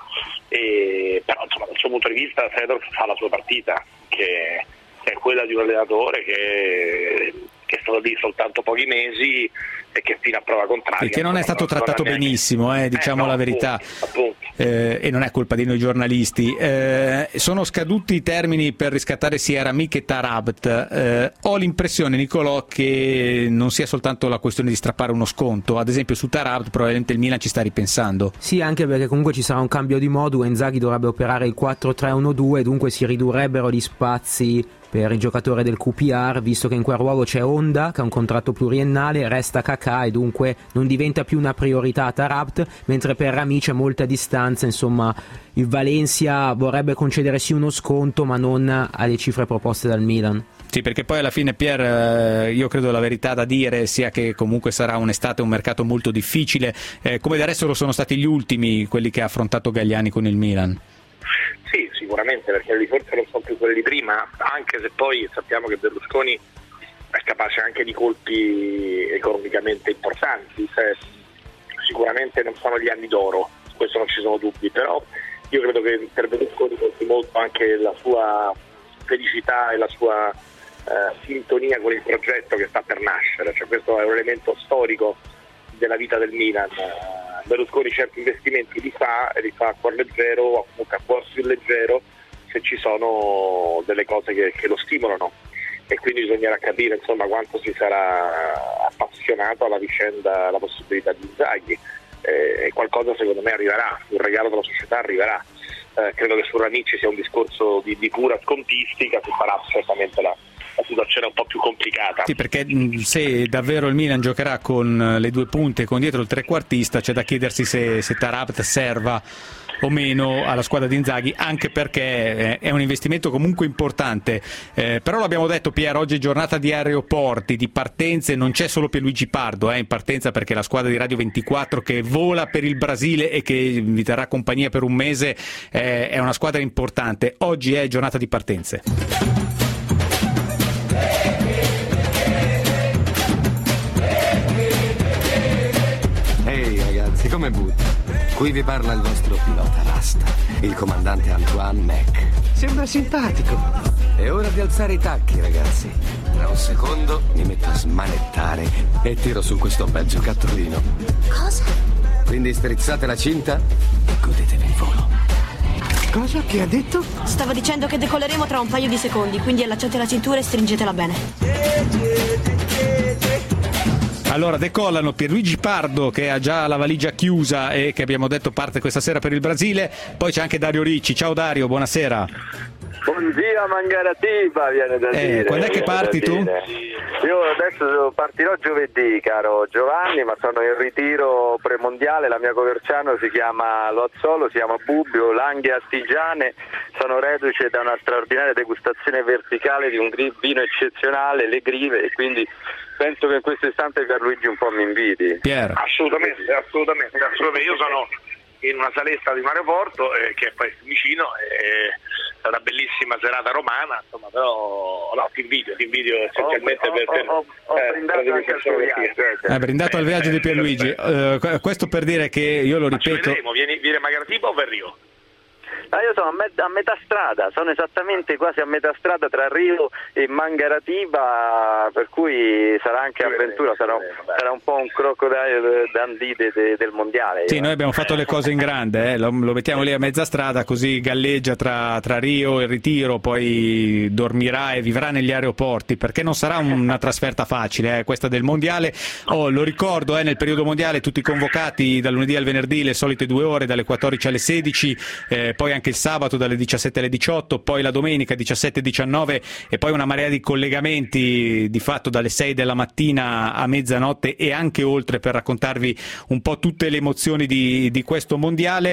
C: e, però insomma dal suo punto di vista Seedorf fa la sua partita, che, che è quella di un allenatore che, che è stato lì soltanto pochi mesi e che fino a prova contraria
B: e che non è stato trattato benissimo, eh, diciamo eh, no, la verità,
C: appunto, appunto.
B: Eh, e non è colpa di noi giornalisti. Eh, sono scaduti i termini per riscattare sia Rami che Taarabt. Eh, ho l'impressione, Nicolò, che non sia soltanto la questione di strappare uno sconto. Ad esempio su Taarabt probabilmente il Milan ci sta ripensando.
G: Sì, anche perché comunque ci sarà un cambio di modulo, Inzaghi dovrebbe operare il quattro tre uno due, dunque si ridurrebbero gli spazi per il giocatore del Q P R, visto che in quel ruolo c'è Honda che ha un contratto pluriennale, resta Kakà e dunque non diventa più una priorità a Taarabt, mentre per Rami c'è molta distanza, insomma il Valencia vorrebbe concedere sì uno sconto ma non alle cifre proposte dal Milan.
B: Sì, perché poi alla fine, Pier, io credo la verità da dire sia che comunque sarà un'estate, un mercato molto difficile, eh, come del resto lo sono stati gli ultimi, quelli che ha affrontato Galliani con il Milan.
C: Sì, sicuramente, perché le risorse non sono più quelle di prima, anche se poi sappiamo che Berlusconi è capace anche di colpi economicamente importanti, cioè, sicuramente non sono gli anni d'oro, su questo non ci sono dubbi, però io credo che per Berlusconi conti molto anche la sua felicità e la sua eh, sintonia con il progetto che sta per nascere, cioè questo è un elemento storico della vita del Milan. Berlusconi certi investimenti li fa e li fa a cuor leggero o comunque a cuor più leggero se ci sono delle cose che, che lo stimolano, e quindi bisognerà capire insomma quanto si sarà appassionato alla vicenda, alla possibilità di Inzaghi, e eh, qualcosa secondo me arriverà, un regalo della società arriverà. Eh, credo che su Rami ci sia un discorso di, di pura scontistica, si farà certamente la la situazione un po' più complicata.
B: Sì, perché se davvero il Milan giocherà con le due punte, con dietro il trequartista, c'è da chiedersi se, se Taarabt serva o meno alla squadra di Inzaghi, anche perché è un investimento comunque importante. Eh, però l'abbiamo detto, Pier, oggi è giornata di aeroporti, di partenze, non c'è solo Pierluigi Pardo eh, in partenza, perché la squadra di Radio ventiquattro che vola per il Brasile e che vi terrà compagnia per un mese eh, è una squadra importante. Oggi è giornata di partenze.
I: Come butti? Qui vi parla il vostro pilota Rasta, il comandante Antoine Mac. Sembra simpatico. È ora di alzare i tacchi, ragazzi. Tra un secondo mi metto a smanettare e tiro su questo bel giocattolino.
K: Cosa?
I: Quindi strizzate la cinta e godetevi il volo.
K: Cosa? Che ha detto? Stavo dicendo che decolleremo tra un paio di secondi, quindi allacciate la cintura e stringetela bene.
B: Allora decollano Pierluigi Pardo, che ha già la valigia chiusa e che abbiamo detto parte questa sera per il Brasile, poi c'è anche Dario Ricci. Ciao Dario, buonasera.
L: Buongiorno Mangarativa, viene da
B: eh,
L: dire.
B: Quando è che parti tu?
L: Io adesso partirò giovedì, caro Giovanni, ma sono in ritiro premondiale, la mia Coverciano si chiama Lo Azzolo, si chiama Bubbio, Langhe Astigiane, sono reduce da una straordinaria degustazione verticale di un vino eccezionale, Le Grive, e quindi penso che in questo istante Pierluigi un po' mi inviti.
B: Pier.
C: Assolutamente, assolutamente, assolutamente. Io sono in una saletta di un aeroporto eh, che è poi vicino, eh, è una bellissima serata romana, insomma, però no, ti invidio, ti invidio essenzialmente
L: ho,
C: per, per
L: ho, ho, ho eh, brindato anche al tuo viaggio.
B: Ha brindato al viaggio di Pierluigi. Uh, questo per dire che io lo ripeto.
C: Vieni, viene Magaratiba o Verrio?
L: Ah, io sono a, met- a metà strada, sono esattamente quasi a metà strada tra Rio e Mangarativa, per cui sarà anche avventura, sarà un, sarà un po' un crocodile Dundee de- de- del mondiale.
B: Sì, noi abbiamo fatto le cose in grande, eh. lo, lo mettiamo lì a mezza strada, così galleggia tra, tra Rio e il Ritiro, poi dormirà e vivrà negli aeroporti, perché non sarà una trasferta facile, eh, questa del mondiale. Oh, lo ricordo, eh, nel periodo mondiale tutti convocati dal lunedì al venerdì, le solite due ore, dalle quattordici alle sedici, eh, poi anche il sabato dalle diciassette alle diciotto, poi la domenica diciassette diciannove e poi una marea di collegamenti di fatto dalle sei della mattina a mezzanotte e anche oltre, per raccontarvi un po' tutte le emozioni di, di questo mondiale.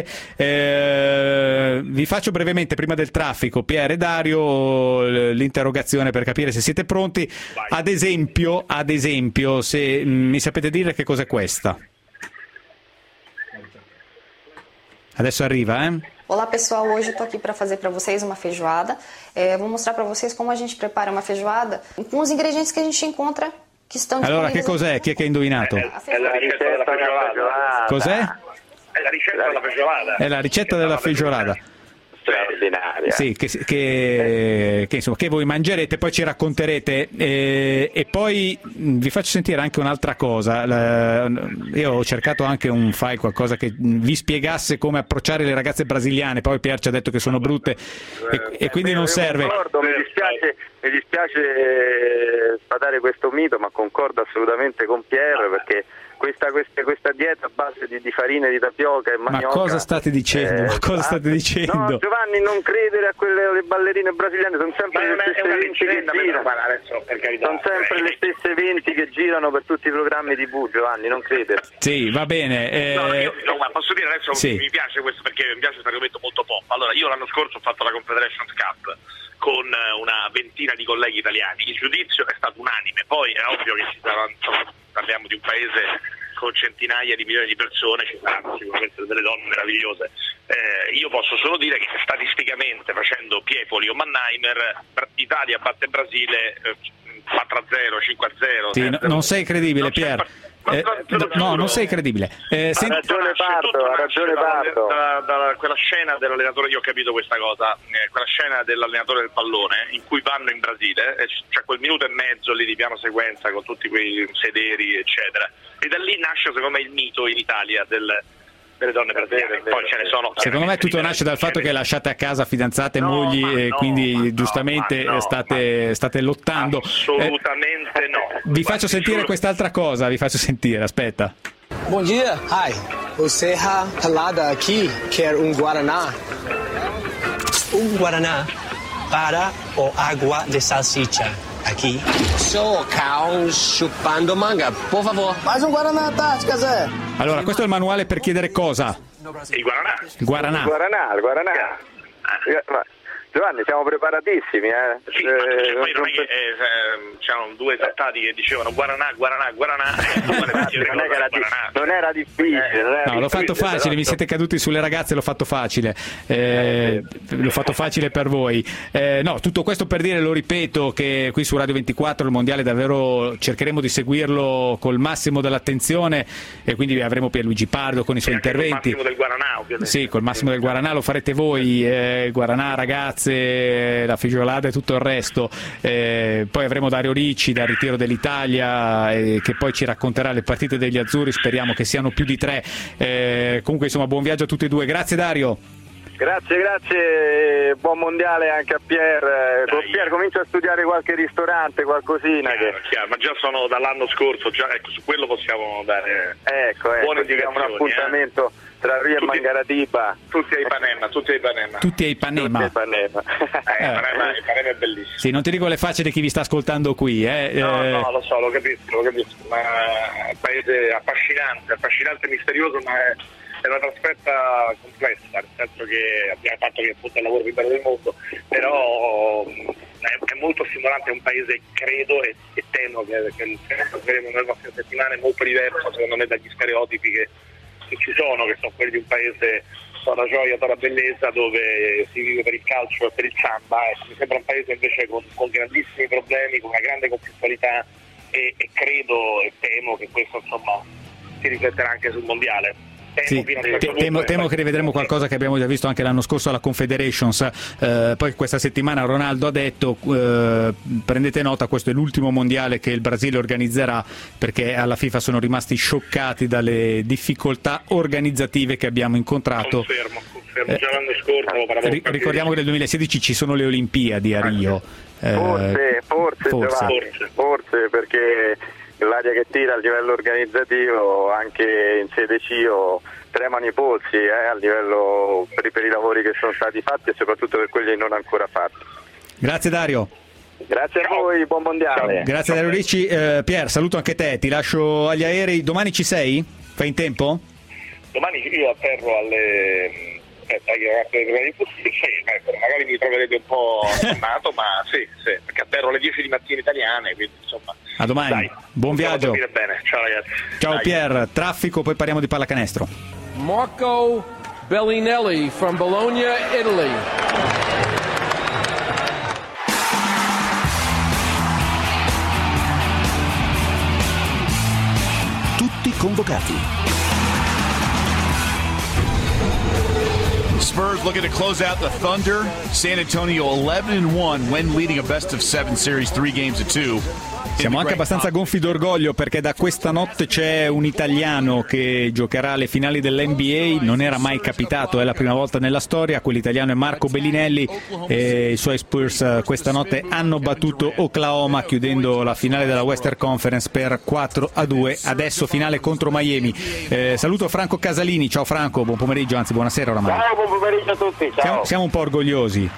B: Eh, vi faccio brevemente, prima del traffico, Pier e Dario, l'interrogazione per capire se siete pronti. Ad esempio, ad esempio, se mi sapete dire che cos'è questa? Adesso arriva, eh?
H: Olá pessoal, hoje eu tô aqui para fazer para vocês uma feijoada. É, vou mostrar para vocês como a gente prepara uma feijoada com os ingredientes que a gente encontra che stanno
B: Allora, che cos'è? Chi è che ha indovinato?
C: È la ricetta della feijoada.
B: Cos'è?
C: È la ricetta della feijoada.
B: È la ricetta della feijoada.
V: Straordinaria.
B: Sì, che, che, che, insomma, che voi mangerete, poi ci racconterete eh, e poi mh, vi faccio sentire anche un'altra cosa. La, io ho cercato anche un file, qualcosa che vi spiegasse come approcciare le ragazze brasiliane, poi Pier ci ha detto che sono brutte e, e quindi non serve.
L: Concordo, mi dispiace, mi dispiace sfatare questo mito, ma concordo assolutamente con Pier, perché Questa, questa, questa dieta a base di, di farina di tapioca e manioca.
B: Ma cosa state dicendo? Eh, ma cosa state dicendo?
L: No, Giovanni, non credere a quelle alle ballerine brasiliane, sono sempre
C: ma
L: le stesse venti che girano.
C: Adesso, per carità,
L: sono sempre le stesse venti che girano per tutti i programmi tivù, Giovanni, non credere.
B: Sì, va bene. Eh...
C: No, io, no, ma posso dire adesso
B: sì.
C: Mi piace questo perché mi piace questo argomento molto pop. Allora, io l'anno scorso ho fatto la Confederations Cup con una ventina di colleghi italiani. Il giudizio è stato unanime, poi è ovvio che ci saranno, parliamo di un paese con centinaia di milioni di persone, ci saranno sicuramente delle donne meravigliose. Eh, io posso solo dire che statisticamente, facendo Piepoli o Mannheimer, Italia batte Brasile eh, quattro a zero, cinque a zero.
B: Sì, no, non sei credibile, Pier. Eh, no, non sei credibile. Eh,
L: ha
B: sent...
L: ragione Pardo, ha ragione Pardo.
C: Da, da, da quella scena dell'allenatore, io ho capito questa cosa, eh, quella scena dell'allenatore del pallone in cui vanno in Brasile, eh, c'è quel minuto e mezzo lì di piano sequenza con tutti quei sederi eccetera, e da lì nasce secondo me il mito in Italia del delle donne brasiliane, poi ce ne sono.
B: Secondo me tutto nasce dal fatto che lasciate a casa fidanzate e
C: no,
B: mogli e
C: no,
B: quindi giustamente
C: no,
B: state, state lottando.
C: Assolutamente eh, no.
B: Vi faccio sentire quest'altra cosa, vi faccio sentire, aspetta.
M: Bom dia, hi. Você ha falado aqui quer um guaraná? Um guaraná para o água de salsicha. Aqui. Sou cão chupando manga, por favor. Mais um guaraná, Tática, Zé.
B: Allora, questo è il manuale per chiedere cosa?
C: Il guaranà.
B: Guaranà.
L: Il guaranà, il guaranà. Yeah. Giovanni, siamo preparatissimi, eh?
C: Sì, ma eh, poi non è che eh, c'erano due trattati che dicevano guaranà, guaranà, guaranà. Eh, non,
L: non, è era di, non era difficile.
C: Eh,
L: non era
B: no, l'ho fatto facile,
L: però...
B: mi siete caduti sulle ragazze, l'ho fatto facile. Eh, l'ho fatto facile per voi. Eh, no, tutto questo per dire, lo ripeto, che qui su Radio ventiquattro il mondiale davvero cercheremo di seguirlo col massimo dell'attenzione e quindi avremo Pierluigi Pardo con i suoi interventi.
C: Col massimo del guaranà, ovviamente.
B: Sì, col massimo del guaranà lo farete voi, eh, guaranà, ragazze, la feijoada e tutto il resto. Eh, poi avremo Dario Ricci dal ritiro dell'Italia eh, che poi ci racconterà le partite degli azzurri, speriamo che siano più di tre. Eh, comunque insomma, buon viaggio a tutti e due, grazie Dario.
L: Grazie, grazie, buon mondiale anche a Pier. Con Pier comincia a studiare qualche ristorante, qualcosina.
C: Chiaro,
L: che...
C: chiaro, ma già sono dall'anno scorso, già, ecco, su quello possiamo dare
L: ecco, ecco,
C: buone
L: indicazioni. Un appuntamento
C: eh.
L: tra Ria e Mangaratiba.
C: Tutti a Ipanema, tutti a Ipanema.
B: Tutti a Ipanema.
L: Tutti a Ipanema.
C: Eh, Ipanema, Ipanema è bellissimo.
B: Sì, non ti dico le facce di chi vi sta ascoltando qui. Eh.
C: No,
B: eh...
C: no, lo so, lo capisco, lo capisco, ma è un paese affascinante, affascinante e misterioso, ma è... è una trasferta complessa, nel senso che abbiamo fatto che appunto è il lavoro più bello del mondo, però è, è molto stimolante, è un paese, credo e, e temo che, che vedremo nelle prossime settimane, molto diverso secondo me dagli stereotipi che, che ci sono, che sono quelli di un paese la gioia, la bellezza, dove si vive per il calcio e per il samba. Ecco, mi sembra un paese invece con, con grandissimi problemi, con una grande conflittualità e, e credo e temo che questo insomma si rifletterà anche sul mondiale.
B: Sì, temo, temo che rivedremo qualcosa che abbiamo già visto anche l'anno scorso alla Confederations. Eh, poi questa settimana Ronaldo ha detto eh, prendete nota, questo è l'ultimo mondiale che il Brasile organizzerà, perché alla FIFA sono rimasti scioccati dalle difficoltà organizzative che abbiamo incontrato.
C: Confermo, confermo. Già l'anno scorso
B: eh, ricordiamo che nel duemilasedici ci sono le Olimpiadi a Rio.
L: Eh, forse, forse,
B: forse.
L: Giovanni, forse perché l'aria che tira a livello organizzativo anche in sede C I O tremano i polsi eh, a livello per, per i lavori che sono stati fatti e soprattutto per quelli non ancora fatti.
B: Grazie Dario.
L: Grazie a voi, buon mondiale.
B: Ciao. Grazie Dario Ricci. eh, Pier, saluto anche te, ti lascio agli aerei. Domani ci sei? Fai in tempo?
C: Domani io atterro alle aspetta che sì, magari mi troverete un po' affannato, ma sì, sì, perché atterro alle dieci di mattina italiane, quindi insomma.
B: A domani.
C: Dai,
B: buon viaggio.
C: Bene. Ciao ragazzi.
B: Ciao
C: Dai.
B: Pier, traffico, poi parliamo di pallacanestro.
N: Marco
E: Bellinelli from Bologna, Italy.
A: Tutti convocati.
N: Spurs looking to close out the Thunder. San Antonio eleven and one when leading a best of seven series, three games to two.
B: Siamo anche abbastanza gonfi d'orgoglio perché da questa notte c'è un italiano che giocherà le finali dell'N B A, non era mai capitato, è la prima volta nella storia. Quell'italiano è Marco Bellinelli e i suoi Spurs questa notte hanno battuto Oklahoma chiudendo la finale della Western Conference per quattro a due, adesso finale contro Miami. Eh, saluto Franco Casalini, ciao Franco, buon pomeriggio, anzi buonasera oramai.
O: Ciao, buon pomeriggio a tutti, ciao.
B: Siamo, siamo un po' orgogliosi.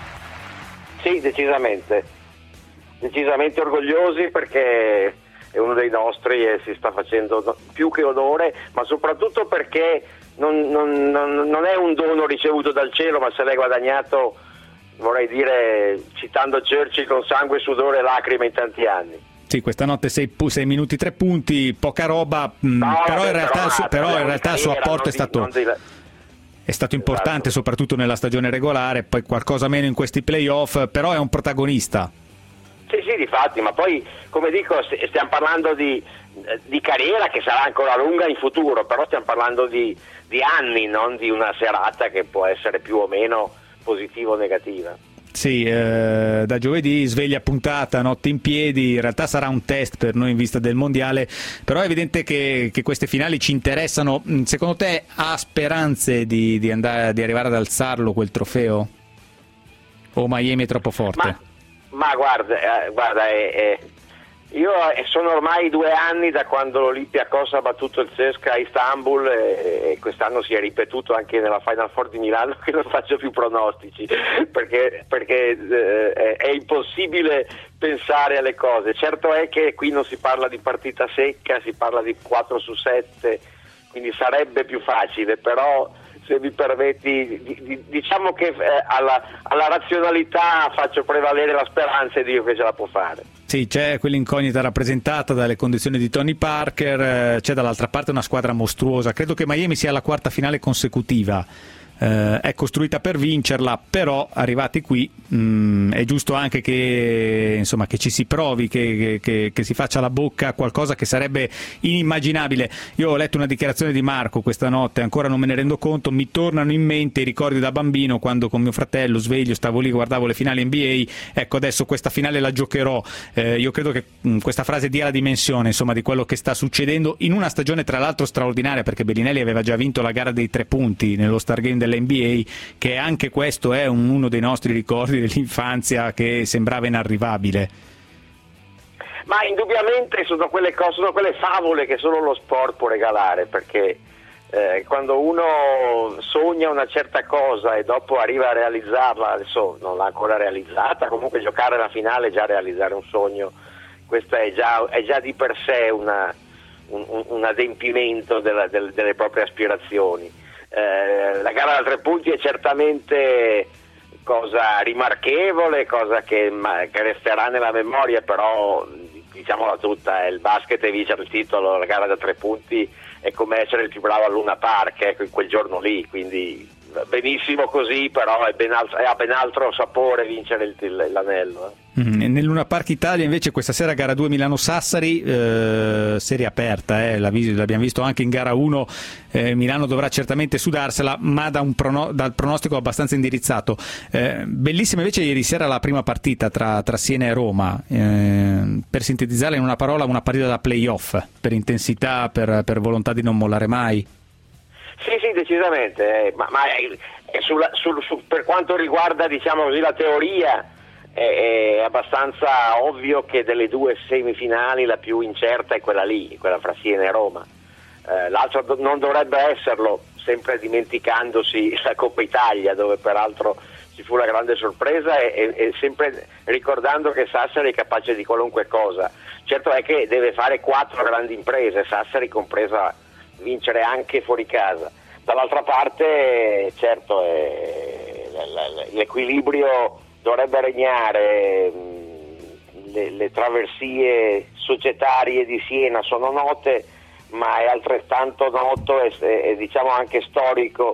O: Sì, decisamente. Decisamente orgogliosi perché è uno dei nostri e si sta facendo più che onore, ma soprattutto perché non, non, non, non è un dono ricevuto dal cielo, ma se l'hai guadagnato, vorrei dire, citando Churchill, con sangue, sudore e lacrime in tanti anni.
B: Sì, questa notte sei minuti, tre punti, poca roba,
O: no,
B: però,
O: vabbè,
B: in realtà,
O: però,
B: su, però in realtà il suo
O: carriera,
B: apporto è stato...
O: Di, di...
B: È stato importante, esatto, soprattutto nella stagione regolare, poi qualcosa meno in questi playoff, però è un protagonista.
O: Sì, sì, difatti, ma poi, come dico, stiamo parlando di, di carriera che sarà ancora lunga in futuro, però stiamo parlando di, di anni, non di una serata che può essere più o meno positiva o negativa.
B: Sì, eh, da giovedì sveglia puntata, notte in piedi, in realtà sarà un test per noi in vista del mondiale, però è evidente che, che queste finali ci interessano. Secondo te ha speranze di, di, andare, di arrivare ad alzarlo quel trofeo? O Miami è troppo forte?
O: Ma... Ma guarda, eh, guarda eh, eh, io eh, sono ormai due anni da quando l'Olympiacos ha battuto il C S K A a Istanbul e, e quest'anno si è ripetuto anche nella Final Four di Milano, che non faccio più pronostici perché, perché eh, è impossibile pensare alle cose. Certo è che qui non si parla di partita secca, si parla di quattro su sette, quindi sarebbe più facile, però se mi permetti, diciamo che alla, alla razionalità faccio prevalere la speranza e dico che ce la può fare.
B: Sì, c'è quell'incognita rappresentata dalle condizioni di Tony Parker, c'è dall'altra parte una squadra mostruosa, credo che Miami sia la quarta finale consecutiva. Eh, è costruita per vincerla, però arrivati qui mh, è giusto anche che, insomma, che ci si provi, che, che, che si faccia la bocca a qualcosa che sarebbe inimmaginabile. Io ho letto una dichiarazione di Marco questa notte, ancora non me ne rendo conto, mi tornano in mente i ricordi da bambino quando con mio fratello sveglio stavo lì, guardavo le finali N B A, ecco adesso questa finale la giocherò. Eh, io credo che mh, questa frase dia la dimensione, insomma, di quello che sta succedendo in una stagione tra l'altro straordinaria, perché Bellinelli aveva già vinto la gara dei tre punti nello Star Game dell'N B A, che anche questo è un, uno dei nostri ricordi dell'infanzia che sembrava inarrivabile.
O: Ma indubbiamente sono quelle cose, sono quelle favole che solo lo sport può regalare, perché eh, quando uno sogna una certa cosa e dopo arriva a realizzarla, adesso non l'ha ancora realizzata, comunque giocare la finale è già realizzare un sogno, questo è già, è già di per sé una, un, un adempimento della, del, delle proprie aspirazioni. Eh, la gara da tre punti è certamente cosa rimarchevole, cosa che, ma, che resterà nella memoria, però diciamola tutta, il basket è vincere il titolo, la gara da tre punti è come essere il più bravo al Luna Park, ecco, in quel giorno lì, quindi benissimo così, però è ben altro, ha ben altro sapore vincere il, il, l'anello. Eh.
B: Mm, nel Luna Park Italia invece questa sera gara due Milano-Sassari, eh, serie aperta, eh, l'abbiamo visto anche in gara uno, eh, Milano dovrà certamente sudarsela, ma da un prono- dal pronostico abbastanza indirizzato. Eh, bellissima invece ieri sera la prima partita tra, tra Siena e Roma, eh, per sintetizzarla in una parola, una partita da playoff, per intensità, per, per volontà di non mollare mai.
O: Sì, sì, decisamente, eh, ma, ma è, è sulla, sul, su, per quanto riguarda, diciamo così, la teoria, è, è abbastanza ovvio che delle due semifinali la più incerta è quella lì, quella fra Siena e Roma. Eh, l'altra do, non dovrebbe esserlo, sempre dimenticandosi la Coppa Italia, dove peraltro ci fu la grande sorpresa, e, e, e sempre ricordando che Sassari è capace di qualunque cosa. Certo è che deve fare quattro grandi imprese, Sassari compresa, vincere anche fuori casa. Dall'altra parte, certo, eh, l'equilibrio dovrebbe regnare, le, le traversie societarie di Siena sono note, ma è altrettanto noto e, e diciamo anche storico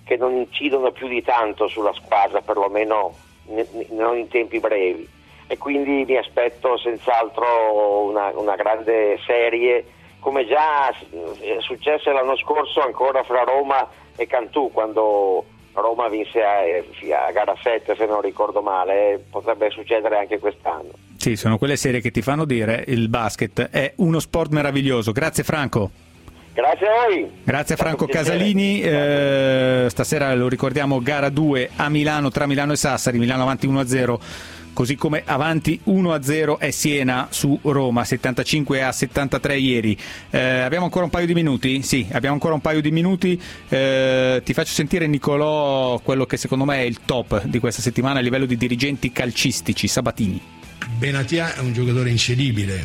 O: che non incidono più di tanto sulla squadra, perlomeno ne, non in tempi brevi, e quindi mi aspetto senz'altro una, una grande serie, come già è successo l'anno scorso ancora fra Roma e Cantù, quando Roma vinse a, a gara sette, se non ricordo male. Potrebbe succedere anche quest'anno.
B: Sì, sono quelle serie che ti fanno dire il basket è uno sport meraviglioso. Grazie Franco.
O: Grazie a voi.
B: Grazie a Franco Casalini. Eh, stasera lo ricordiamo, gara due a Milano tra Milano e Sassari, Milano avanti uno a zero, così come avanti uno a zero è Siena su Roma, settantacinque a settantatré ieri. Eh, abbiamo ancora un paio di minuti? Sì, abbiamo ancora un paio di minuti. Eh, ti faccio sentire, Nicolò, quello che secondo me è il top di questa settimana a livello di dirigenti calcistici. Sabatini.
P: Benatia è un giocatore incedibile,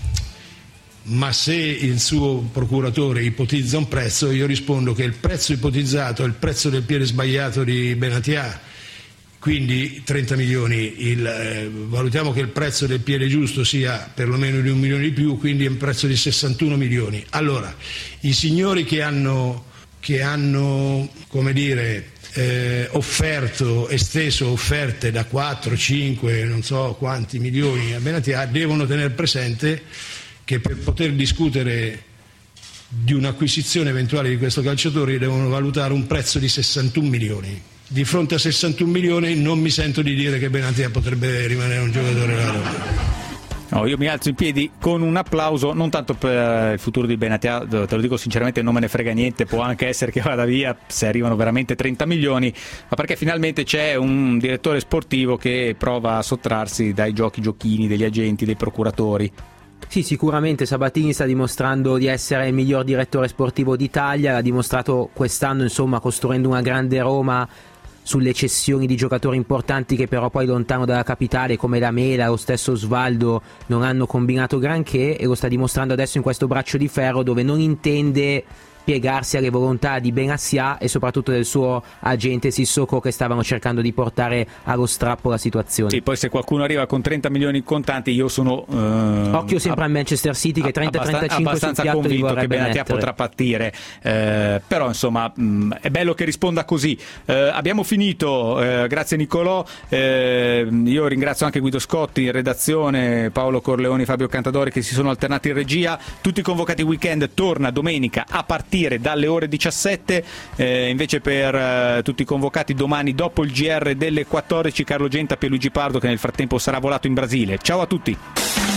P: ma se il suo procuratore ipotizza un prezzo, io rispondo che il prezzo ipotizzato è il prezzo del piede sbagliato di Benatia, quindi trenta milioni. Il, eh, valutiamo che il prezzo del piede giusto sia perlomeno di un milione di più, quindi è un prezzo di sessantuno milioni. Allora, i signori che hanno, che hanno come dire, eh, offerto, esteso offerte da quattro, cinque, non so quanti milioni a Benatia, devono tenere presente che per poter discutere di un'acquisizione eventuale di questo calciatore devono valutare un prezzo di sessantuno milioni. Di fronte a sessantuno milioni non mi sento di dire che Benatia potrebbe rimanere un giocatore della Roma.
B: No, io mi alzo in piedi con un applauso, non tanto per il futuro di Benatia, te lo dico sinceramente, non me ne frega niente, può anche essere che vada via se arrivano veramente trenta milioni, ma perché finalmente c'è un direttore sportivo che prova a sottrarsi dai giochi giochini degli agenti, dei procuratori.
G: Sì, sicuramente Sabatini sta dimostrando di essere il miglior direttore sportivo d'Italia, l'ha dimostrato quest'anno, insomma, costruendo una grande Roma sulle cessioni di giocatori importanti che però poi lontano dalla capitale, come la Mela, lo stesso Osvaldo, non hanno combinato granché, e lo sta dimostrando adesso in questo braccio di ferro dove non intende piegarsi alle volontà di Benassia e soprattutto del suo agente Sissoko, che stavano cercando di portare allo strappo la situazione.
B: Sì, poi se qualcuno arriva con trenta milioni in contanti, io sono eh,
G: occhio sempre ab- al Manchester City che trenta trentacinque
B: abbastanza convinto che Benatia potrà partire, eh, però insomma mh, è bello che risponda così. Eh, abbiamo finito, eh, grazie Nicolò, eh, io ringrazio anche Guido Scotti in redazione, Paolo Corleoni, Fabio Cantadori che si sono alternati in regia. Tutti i convocati weekend torna domenica a partire dalle ore diciassette, eh, invece per eh, tutti i convocati domani dopo il G R delle quattordici, Carlo Genta, Pierluigi Pardo che nel frattempo sarà volato in Brasile. Ciao a tutti.